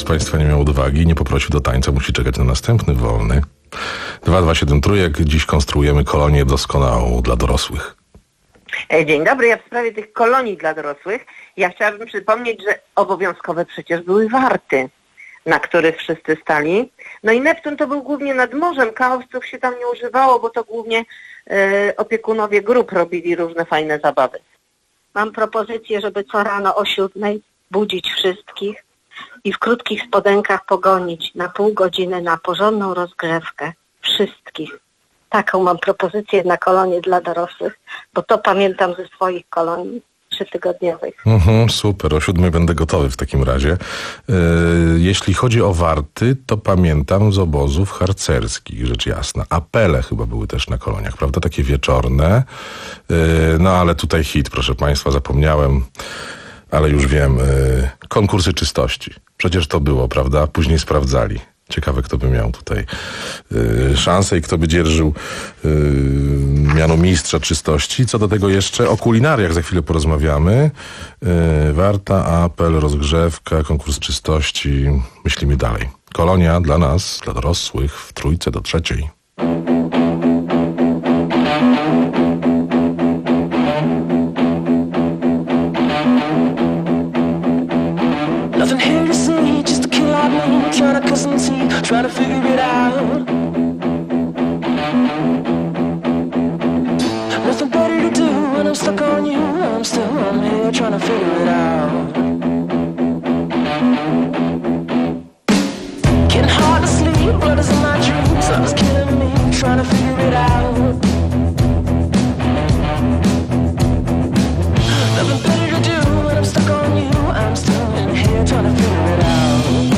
z Państwa nie miał odwagi, nie poprosił do tańca, musi czekać na następny wolny. dwa dwa siedem trójek. Dziś konstruujemy kolonię doskonałą dla dorosłych. Dzień dobry, ja w sprawie tych kolonii dla dorosłych, ja chciałabym przypomnieć, że obowiązkowe przecież były warty, na których wszyscy stali. No i Neptun to był głównie nad morzem, kaowców się tam nie używało, bo to głównie e, opiekunowie grup robili różne fajne zabawy. Mam propozycję, żeby co rano o siódmej budzić wszystkich i w krótkich spodenkach pogonić na pół godziny na porządną rozgrzewkę wszystkich. Taką mam propozycję na kolonie dla dorosłych, bo to pamiętam ze swoich kolonii trzytygodniowych. Mhm, super, o siódmej będę gotowy w takim razie. Yy, jeśli chodzi o warty, to pamiętam z obozów harcerskich, rzecz jasna. Apele chyba były też na koloniach, prawda? Takie wieczorne. Yy, no ale tutaj hit, proszę Państwa, zapomniałem, ale już wiem. Yy, konkursy czystości. Przecież to było, prawda? Później sprawdzali. Ciekawe, kto by miał tutaj y, szansę i kto by dzierżył y, miano mistrza czystości. Co do tego jeszcze o kulinariach za chwilę porozmawiamy. Y, warta, apel, rozgrzewka, konkurs czystości. Myślimy dalej. Kolonia dla nas, dla dorosłych w trójce do trzeciej. Trying to cut some teeth, trying to figure it out. Nothing better to do when I'm stuck on you. I'm still on here trying to figure it out. Getting hard to sleep, blood is in my dreams. Love is killing me, trying to figure it out. Nothing better to do when I'm stuck on you. I'm still in here trying to figure it out.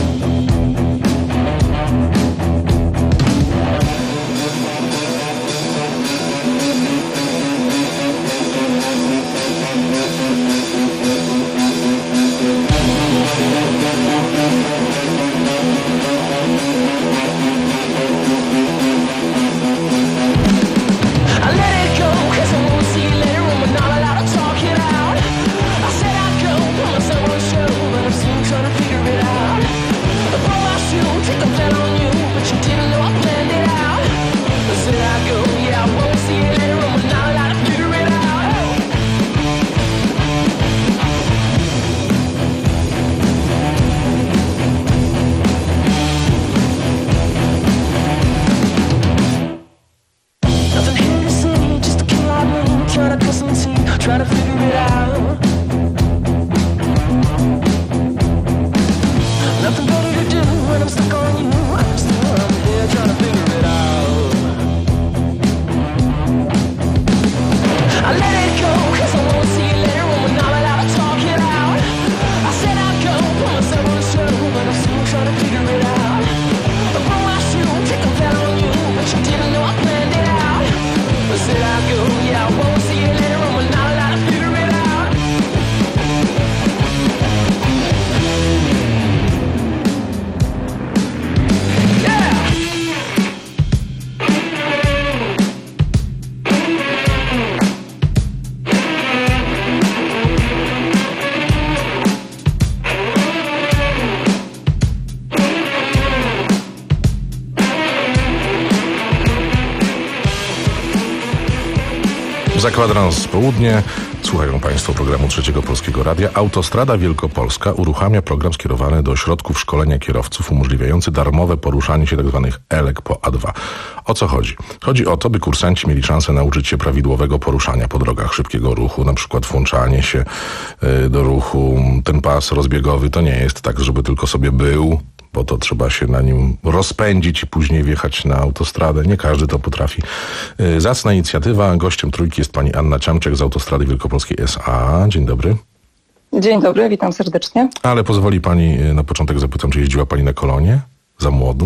Za kwadrans południe słuchają Państwo programu Trzeciego Polskiego Radia. Autostrada Wielkopolska uruchamia program skierowany do ośrodków szkolenia kierowców umożliwiający darmowe poruszanie się tzw. elek po A dwa. O co chodzi? Chodzi o to, by kursanci mieli szansę nauczyć się prawidłowego poruszania po drogach szybkiego ruchu, na przykład włączanie się do ruchu. Ten pas rozbiegowy to nie jest tak, żeby tylko sobie był, bo to trzeba się na nim rozpędzić i później wjechać na autostradę. Nie każdy to potrafi. Zacna inicjatywa. Gościem trójki jest pani Anna Ciamczek z Autostrady Wielkopolskiej S A. Dzień dobry. Dzień dobry, witam serdecznie. Ale pozwoli pani, na początek zapytam, czy jeździła pani na kolonie? Za młodu?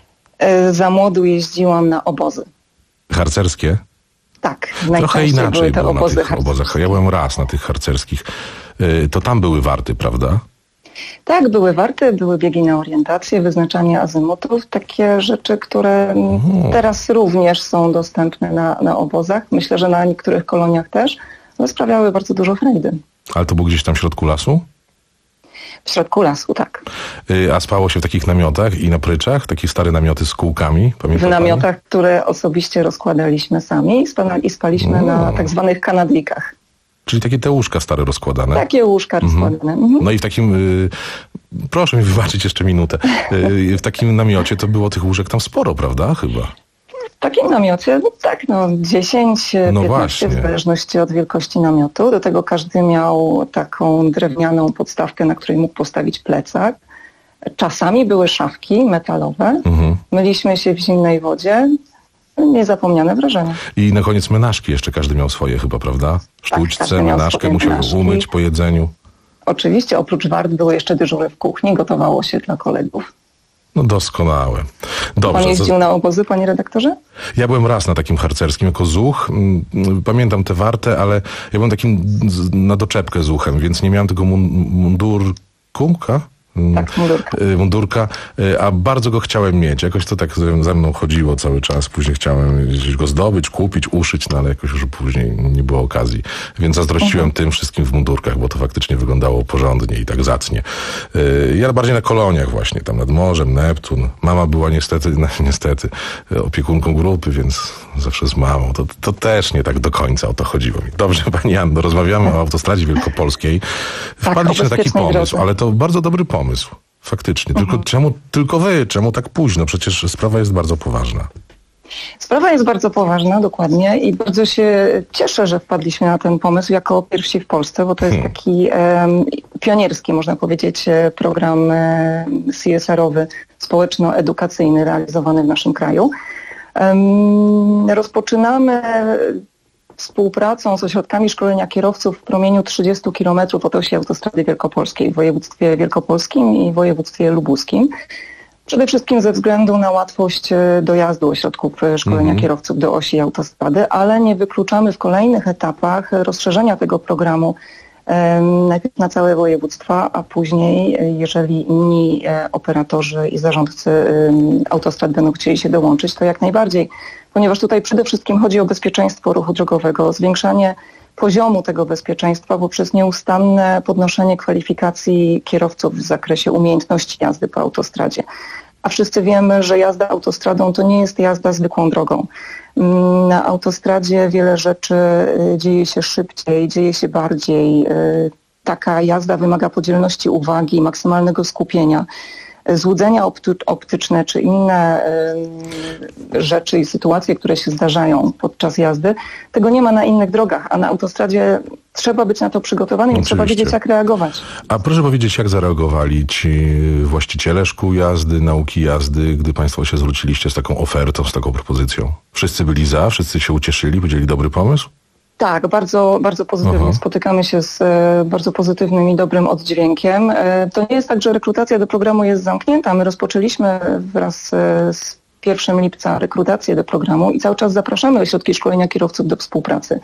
E, za młodu jeździłam na obozy. Harcerskie? Tak, trochę inaczej były te było obozy na tych obozach. Ja byłem raz na tych harcerskich. To tam były warty, prawda? Tak, były warty, były biegi na orientację, wyznaczanie azymutów, takie rzeczy, które Aha. teraz również są dostępne na, na obozach. Myślę, że na niektórych koloniach też, ale sprawiały bardzo dużo frajdy. Ale to było gdzieś tam w środku lasu? W środku lasu, tak. Y, a spało się w takich namiotach i na pryczach? Takie stare namioty z kółkami? Pamięta W namiotach, pani? które osobiście rozkładaliśmy sami i, spa- i spaliśmy No. na tak zwanych kanadlikach. Czyli takie te łóżka stare rozkładane? Takie łóżka Mhm. rozkładane. Mhm. No i w takim, y, proszę mi wybaczyć jeszcze minutę, y, w takim namiocie to było tych łóżek tam sporo, prawda? Chyba. W takim namiocie, no tak, no dziesięć, No piętnaście właśnie. w zależności od wielkości namiotu. Do tego każdy miał taką drewnianą podstawkę, na której mógł postawić plecak. Czasami były szafki metalowe. Mhm. Myliśmy się w zimnej wodzie. Niezapomniane wrażenie. I na koniec menażki jeszcze każdy miał swoje chyba, prawda? Sztućce, każdy miał menażkę swoje musiał menażki. umyć po jedzeniu. Oczywiście oprócz wart były jeszcze dyżury w kuchni, gotowało się dla kolegów. No doskonałe. Dobrze. Pan jeździł to- na obozy, panie redaktorze? Ja byłem raz na takim harcerskim jako zuch. Mm, Pamiętam te warte, ale ja byłem takim z- na doczepkę zuchem, więc nie miałem tego mun- mundurka. Tak, mundurka. Y, Mundurka, y, a bardzo go chciałem mieć. Jakoś to tak ze ze mną chodziło cały czas. Później chciałem gdzieś go zdobyć, kupić, uszyć, no ale jakoś już później nie było okazji. Więc zazdrościłem tym wszystkim w mundurkach, bo to faktycznie wyglądało porządnie i tak zacnie. Y, Ja bardziej na koloniach właśnie, tam nad morzem, Neptun. Mama była niestety, no, niestety y, opiekunką grupy, więc zawsze z mamą. To, to też nie tak do końca o to chodziło mi. Dobrze, pani Anno, rozmawiamy o autostradzie wielkopolskiej. Wpadliście na taki bezpiecznej pomysł, drodze. ale to bardzo dobry pomysł. Faktycznie. Tylko czemu tylko wy? Czemu tak późno? Przecież sprawa jest bardzo poważna. Sprawa jest bardzo poważna, dokładnie, i bardzo się cieszę, że wpadliśmy na ten pomysł jako pierwsi w Polsce, bo to jest Hmm. taki em, pionierski, można powiedzieć, e, program e, C S R-owy, społeczno-edukacyjny realizowany w naszym kraju. Em, rozpoczynamy współpracą z ośrodkami szkolenia kierowców w promieniu trzydziestu kilometrów od osi autostrady wielkopolskiej w województwie wielkopolskim i województwie lubuskim. Przede wszystkim ze względu na łatwość e, dojazdu ośrodków e, szkolenia Mhm. kierowców do osi autostrady, ale nie wykluczamy w kolejnych etapach e, rozszerzenia tego programu e, najpierw na całe województwa, a później, e, jeżeli inni e, operatorzy i zarządcy e, autostrad będą chcieli się dołączyć, to jak najbardziej, ponieważ tutaj przede wszystkim chodzi o bezpieczeństwo ruchu drogowego, zwiększanie poziomu tego bezpieczeństwa poprzez nieustanne podnoszenie kwalifikacji kierowców w zakresie umiejętności jazdy po autostradzie. A wszyscy wiemy, że jazda autostradą to nie jest jazda zwykłą drogą. Mm, Na autostradzie wiele rzeczy y, dzieje się szybciej, dzieje się bardziej. Y, Taka jazda wymaga podzielności uwagi, maksymalnego skupienia. Złudzenia opty- optyczne czy inne y, rzeczy i sytuacje, które się zdarzają podczas jazdy, tego nie ma na innych drogach, a na autostradzie trzeba być na to przygotowanym i trzeba Oczywiście. wiedzieć, jak reagować. A proszę powiedzieć, jak zareagowali ci właściciele szkół jazdy, nauki jazdy, gdy państwo się zwróciliście z taką ofertą, z taką propozycją? Wszyscy byli za, wszyscy się ucieszyli, powiedzieli dobry pomysł? Tak, bardzo, bardzo pozytywnie. Aha. Spotykamy się z e, bardzo pozytywnym i dobrym oddźwiękiem. E, to nie jest tak, że rekrutacja do programu jest zamknięta. My rozpoczęliśmy wraz e, z pierwszego lipca rekrutację do programu i cały czas zapraszamy ośrodki szkolenia kierowców do współpracy.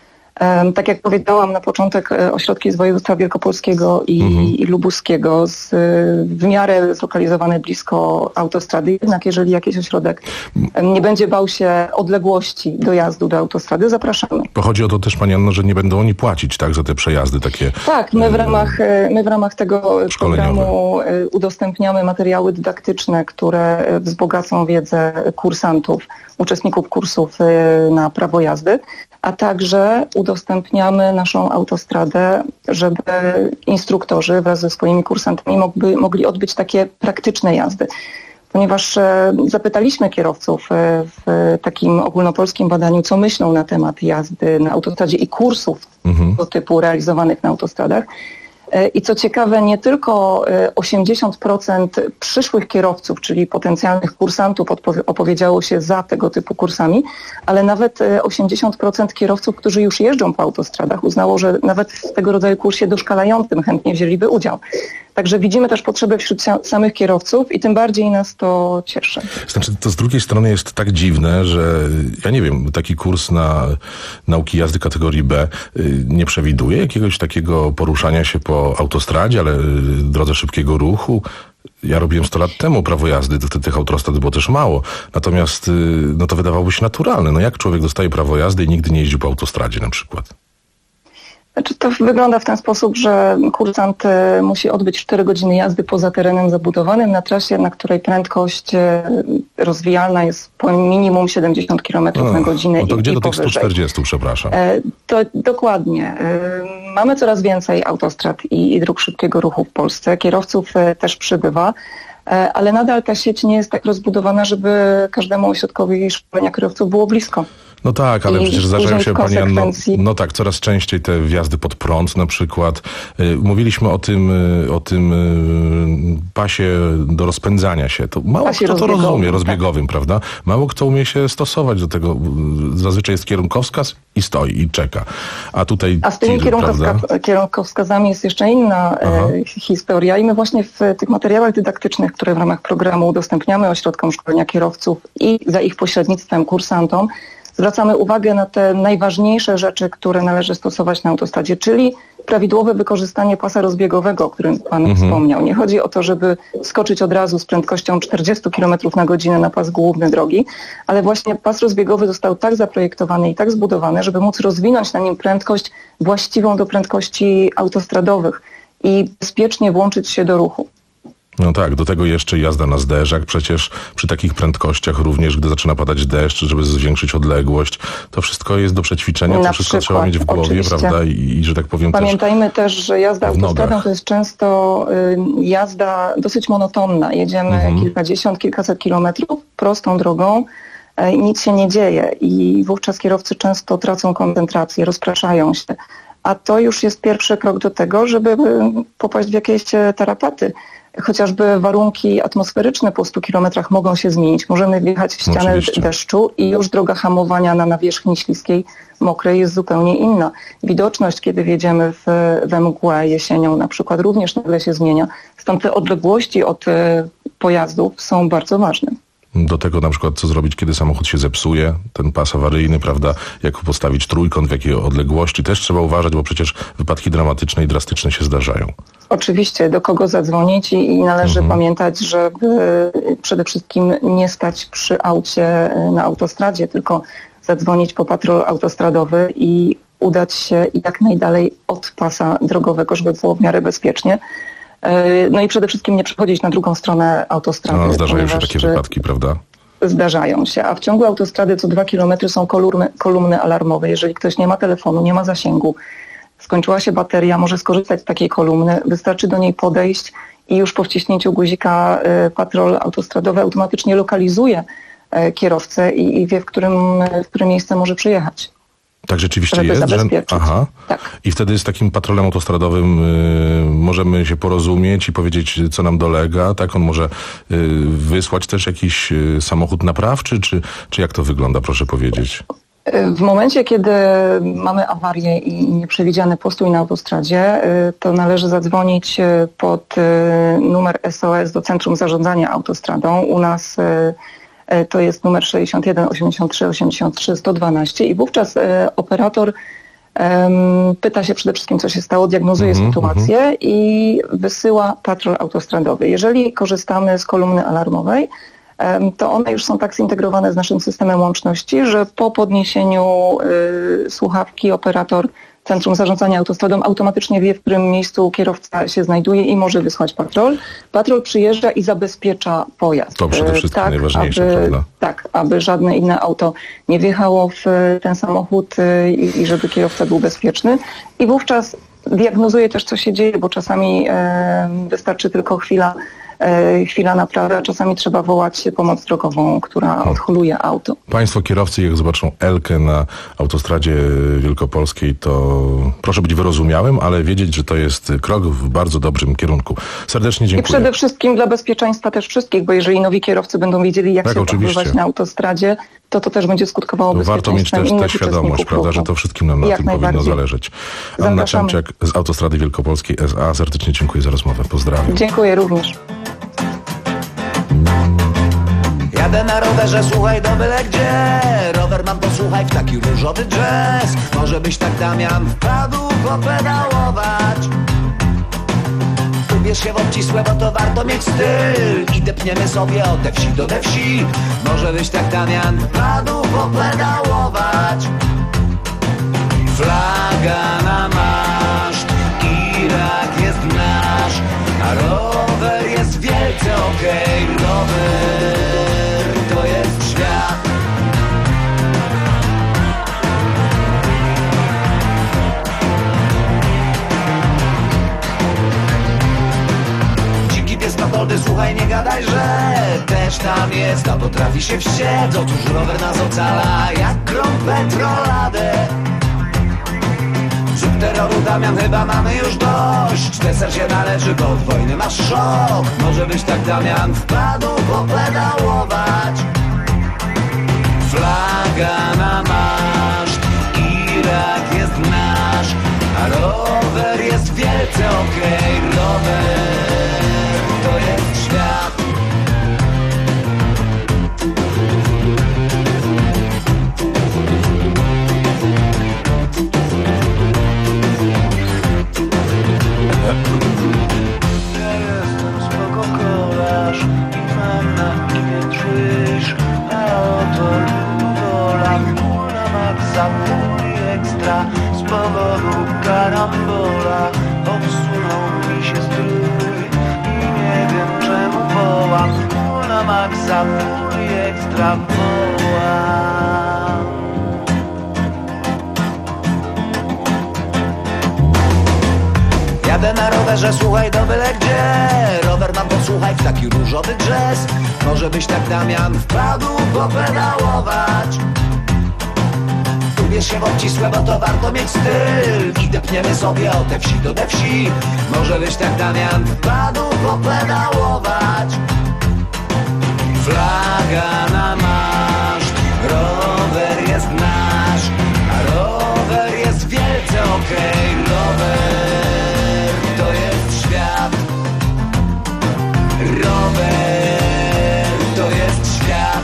E, tak jak powiedziałam na początek, e, ośrodki z województwa wielkopolskiego i, Mhm. i lubuskiego z, e, w miarę zlokalizowane blisko autostrady. Jednak jeżeli jakiś ośrodek e, nie będzie bał się odległości dojazdu do autostrady, zapraszamy. Bo chodzi o to też, pani Anno, że nie będą oni płacić, tak, za te przejazdy takie. Tak, my w ramach, e, my w ramach tego Szkoleniowe. programu e, udostępniamy materiały dydaktyczne, które e, wzbogacą wiedzę kursantów, uczestników kursów e, na prawo jazdy, a także udostępniamy naszą autostradę, żeby instruktorzy wraz ze swoimi kursantami mogli, mogli odbyć takie praktyczne jazdy. Ponieważ e, zapytaliśmy kierowców e, w takim ogólnopolskim badaniu, co myślą na temat jazdy na autostradzie i kursów Mhm. tego typu realizowanych na autostradach. E, I co ciekawe, nie tylko e, osiemdziesiąt procent przyszłych kierowców, czyli potencjalnych kursantów odpowie- opowiedziało się za tego typu kursami, ale nawet e, osiemdziesiąt procent kierowców, którzy już jeżdżą po autostradach, uznało, że nawet w tego rodzaju kursie doszkalającym chętnie wzięliby udział. Także widzimy też potrzebę wśród sa- samych kierowców i tym bardziej nas to cieszy. Znaczy, to z drugiej strony jest tak dziwne, że ja nie wiem, taki kurs na nauki jazdy kategorii B y, nie przewiduje jakiegoś takiego poruszania się po autostradzie, ale y, drodze szybkiego ruchu. Ja robiłem sto lat temu prawo jazdy, tych, tych autostrad było też mało. Natomiast y, no to wydawałoby się naturalne. No jak człowiek dostaje prawo jazdy i nigdy nie jeździł po autostradzie na przykład? Znaczy to wygląda w ten sposób, że kursant e, musi odbyć cztery godziny jazdy poza terenem zabudowanym na trasie, na której prędkość e, rozwijalna jest po minimum siedemdziesiąt kilometrów na godzinę. No to i, gdzie i do tych powyżej. stu czterdziestu, przepraszam? E, to dokładnie. E, mamy coraz więcej autostrad i, i dróg szybkiego ruchu w Polsce. Kierowców e, też przybywa. E, ale nadal ta sieć nie jest tak rozbudowana, żeby każdemu ośrodkowi szkolenia kierowców było blisko. No tak, ale I przecież zdarzają się, pani Anno, konsekwencji- no tak, coraz częściej te wjazdy pod prąd na przykład. Y, Mówiliśmy o tym, y, o tym y, pasie do rozpędzania się. To mało Pasie kto to rozbiegowym, rozumie, tak. rozbiegowym, prawda? Mało kto umie się stosować do tego. Y, Zazwyczaj jest kierunkowskaz i stoi, i czeka. A tutaj A z tymi tir, prawda? kierunkowska- kierunkowskazami jest jeszcze inna e, historia i my właśnie w tych materiałach dydaktycznych, które w ramach programu udostępniamy ośrodkom szkolenia kierowców i za ich pośrednictwem kursantom, zwracamy uwagę na te najważniejsze rzeczy, które należy stosować na autostradzie, czyli prawidłowe wykorzystanie pasa rozbiegowego, o którym Pan Mhm. wspomniał. Nie chodzi o to, żeby skoczyć od razu z prędkością czterdzieści kilometrów na godzinę na pas główny drogi, ale właśnie pas rozbiegowy został tak zaprojektowany i tak zbudowany, żeby móc rozwinąć na nim prędkość właściwą do prędkości autostradowych i bezpiecznie włączyć się do ruchu. No tak, do tego jeszcze jazda na zderzak, przecież przy takich prędkościach również, gdy zaczyna padać deszcz, żeby zwiększyć odległość, to wszystko jest do przećwiczenia, Na to wszystko przykład, trzeba mieć w głowie, oczywiście. prawda? I, i że tak powiem też Pamiętajmy też, że jazda w nogach. autostradą to jest często y, jazda dosyć monotonna. Jedziemy Mhm. kilkadziesiąt, kilkaset kilometrów prostą drogą y, i nic się nie dzieje i wówczas kierowcy często tracą koncentrację, rozpraszają się. A to już jest pierwszy krok do tego, żeby y, popaść w jakieś e, tarapaty. Chociażby warunki atmosferyczne po stu kilometrach mogą się zmienić. Możemy wjechać w ścianę Oczywiście. deszczu i już droga hamowania na nawierzchni śliskiej, mokrej jest zupełnie inna. Widoczność, kiedy wjedziemy w, we mgłę jesienią na przykład, również nagle się zmienia. Stąd te odległości od e, pojazdów są bardzo ważne. do tego na przykład co zrobić, kiedy samochód się zepsuje, ten pas awaryjny, prawda, jak postawić trójkąt, w jakiej odległości, też trzeba uważać, bo przecież wypadki dramatyczne i drastyczne się zdarzają. Oczywiście, do kogo zadzwonić i, i należy mhm. pamiętać, żeby przede wszystkim nie stać przy aucie na autostradzie, tylko zadzwonić po patrol autostradowy i udać się jak najdalej od pasa drogowego, żeby było w miarę bezpiecznie. No i przede wszystkim nie przechodzić na drugą stronę autostrady. No, zdarzają się takie wypadki, prawda? Zdarzają się, a w ciągu autostrady co dwa kilometry są kolumny, kolumny alarmowe. Jeżeli ktoś nie ma telefonu, nie ma zasięgu, skończyła się bateria, może skorzystać z takiej kolumny, wystarczy do niej podejść i już po wciśnięciu guzika y, patrol autostradowy automatycznie lokalizuje y, kierowcę i, i wie, w którym, w którym miejsce może przyjechać. Tak rzeczywiście Żeby jest, że... zabezpieczyć. Aha. Tak. I wtedy z takim patrolem autostradowym y, możemy się porozumieć i powiedzieć, co nam dolega, tak? On może y, wysłać też jakiś y, samochód naprawczy, czy, czy jak to wygląda, proszę powiedzieć? W momencie, kiedy mamy awarię i nieprzewidziany postój na autostradzie, to należy zadzwonić pod numer S O S do Centrum Zarządzania Autostradą. U nas to jest numer sześćdziesiąt jeden osiemdziesiąt trzy osiemdziesiąt trzy sto dwanaście i wówczas operator um, pyta się przede wszystkim, co się stało, diagnozuje mm-hmm, sytuację mm-hmm. i wysyła patrol autostradowy. Jeżeli korzystamy z kolumny alarmowej, to one już są tak zintegrowane z naszym systemem łączności, że po podniesieniu y, słuchawki operator Centrum Zarządzania Autostradą automatycznie wie, w którym miejscu kierowca się znajduje i może wysłać patrol. Patrol przyjeżdża i zabezpiecza pojazd. To przede wszystkim tak, najważniejsze, aby, prawda? Tak, aby żadne inne auto nie wjechało w ten samochód y, i żeby kierowca był bezpieczny. I wówczas diagnozuje też, co się dzieje, bo czasami y, wystarczy tylko chwila chwila naprawy, a czasami trzeba wołać pomoc drogową, która odholuje auto. Państwo kierowcy, jak zobaczą Elkę na autostradzie wielkopolskiej, to proszę być wyrozumiałym, ale wiedzieć, że to jest krok w bardzo dobrym kierunku. Serdecznie dziękuję. I przede wszystkim dla bezpieczeństwa też wszystkich, bo jeżeli nowi kierowcy będą wiedzieli, jak tak, się oczywiście. zachowywać na autostradzie, to to też będzie skutkowało no, warto mieć też tę świadomość, prawda, że to wszystkim nam na jak tym powinno zależeć. Anna Czemczak z Autostrady Wielkopolskiej S A. Serdecznie dziękuję za rozmowę. Pozdrawiam. Dziękuję również. Jadę na rowerze, słuchaj, do byle gdzie. Rower mam, posłuchaj, w taki różowy jazz. Może byś tak, Damian, wpadł popedałować. Ubierz się w obcisłe, bo to warto mieć styl. I depniemy sobie od te wsi do te wsi. Może byś tak, Damian, wpadł popedałować. Flaga na ma. okej, okay. Rower to jest świat. Dziki pies Matoldy, słuchaj, nie gadaj, że też tam jest, a potrafi się wściec. Otóż rower nas ocala jak grom petroladę. Zrób terroru, Damian, chyba mamy już dość. Deser się należy, bo od wojny masz szok. Może być tak, Damian, wpadł popedałować. Flaga na maszt, Irak jest nasz, a rower jest wielce okej, okay. Rower to jest świat. Ja jestem spoko kolarz i mam na imię Drzyż, a oto Lugola, na maksa, puli ekstra. Z powodu karambola obsunął mi się strój i nie wiem czemu wołam. Na maksa, puli ekstra wołam. Jadę na rowerze, słuchaj, do byle gdzie. Rower mam, posłuchaj, w taki różowy drzes. Może byś tak, Damian, wpadł popedałować. Ubierz się w obcisłe, bo to warto mieć styl. I depniemy sobie od te wsi do te wsi. Może byś tak, Damian, wpadł popedałować. Flaga na maszt, rower jest nasz, a rower jest wielce okej, okay. Rower to jest świat. Rower to jest świat.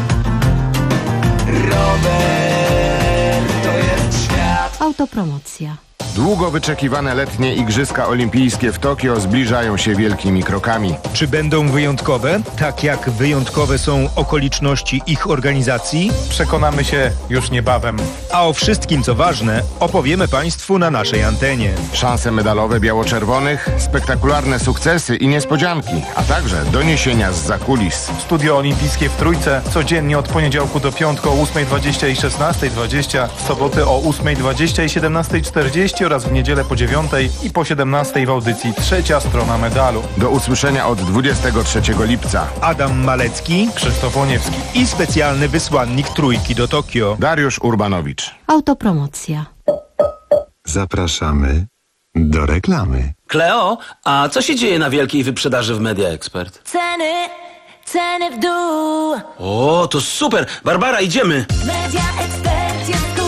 Rower to jest świat. Autopromocja. Długo wyczekiwane letnie Igrzyska Olimpijskie w Tokio zbliżają się wielkimi krokami. Czy będą wyjątkowe, tak jak wyjątkowe są okoliczności ich organizacji? Przekonamy się już niebawem. A o wszystkim, co ważne, opowiemy Państwu na naszej antenie. Szanse medalowe biało-czerwonych, spektakularne sukcesy i niespodzianki, a także doniesienia z zakulis. Studio Olimpijskie w Trójce codziennie od poniedziałku do piątku o ósmej dwadzieścia i szesnastej dwadzieścia, w soboty o ósmej dwadzieścia i siedemnastej czterdzieści oraz w niedzielę po dziewiątej i po siedemnastej w audycji Trzecia Strona Medalu. Do usłyszenia od dwudziestego trzeciego lipca. Adam Malecki, Krzysztof Łoniewski i specjalny wysłannik Trójki do Tokio, Dariusz Urbanowicz. Autopromocja. Zapraszamy do reklamy. Kleo, a co się dzieje na wielkiej wyprzedaży w Media Expert? Ceny, ceny w dół. O, to super! Barbara, idziemy! Media Expert jest tu.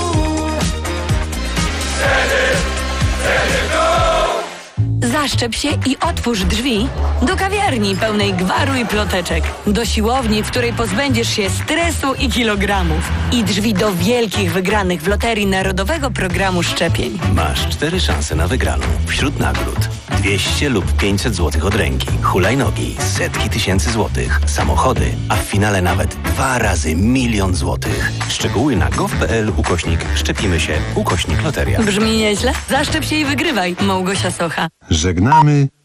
Ceny, ceny w dół. Zaszczep się i otwórz drzwi do kawiarni pełnej gwaru i ploteczek, do siłowni, w której pozbędziesz się stresu i kilogramów, i drzwi do wielkich wygranych w Loterii Narodowego Programu Szczepień. Masz cztery szanse na wygraną. Wśród nagród dwieście lub pięćset złotych od ręki, hulajnogi, setki tysięcy złotych, samochody, a w finale nawet dwa razy milion złotych. Szczegóły na gov.pl ukośnik szczepimy się ukośnik loteria. Brzmi nieźle? Zaszczep się i wygrywaj. Małgosia Socha. Żegnamy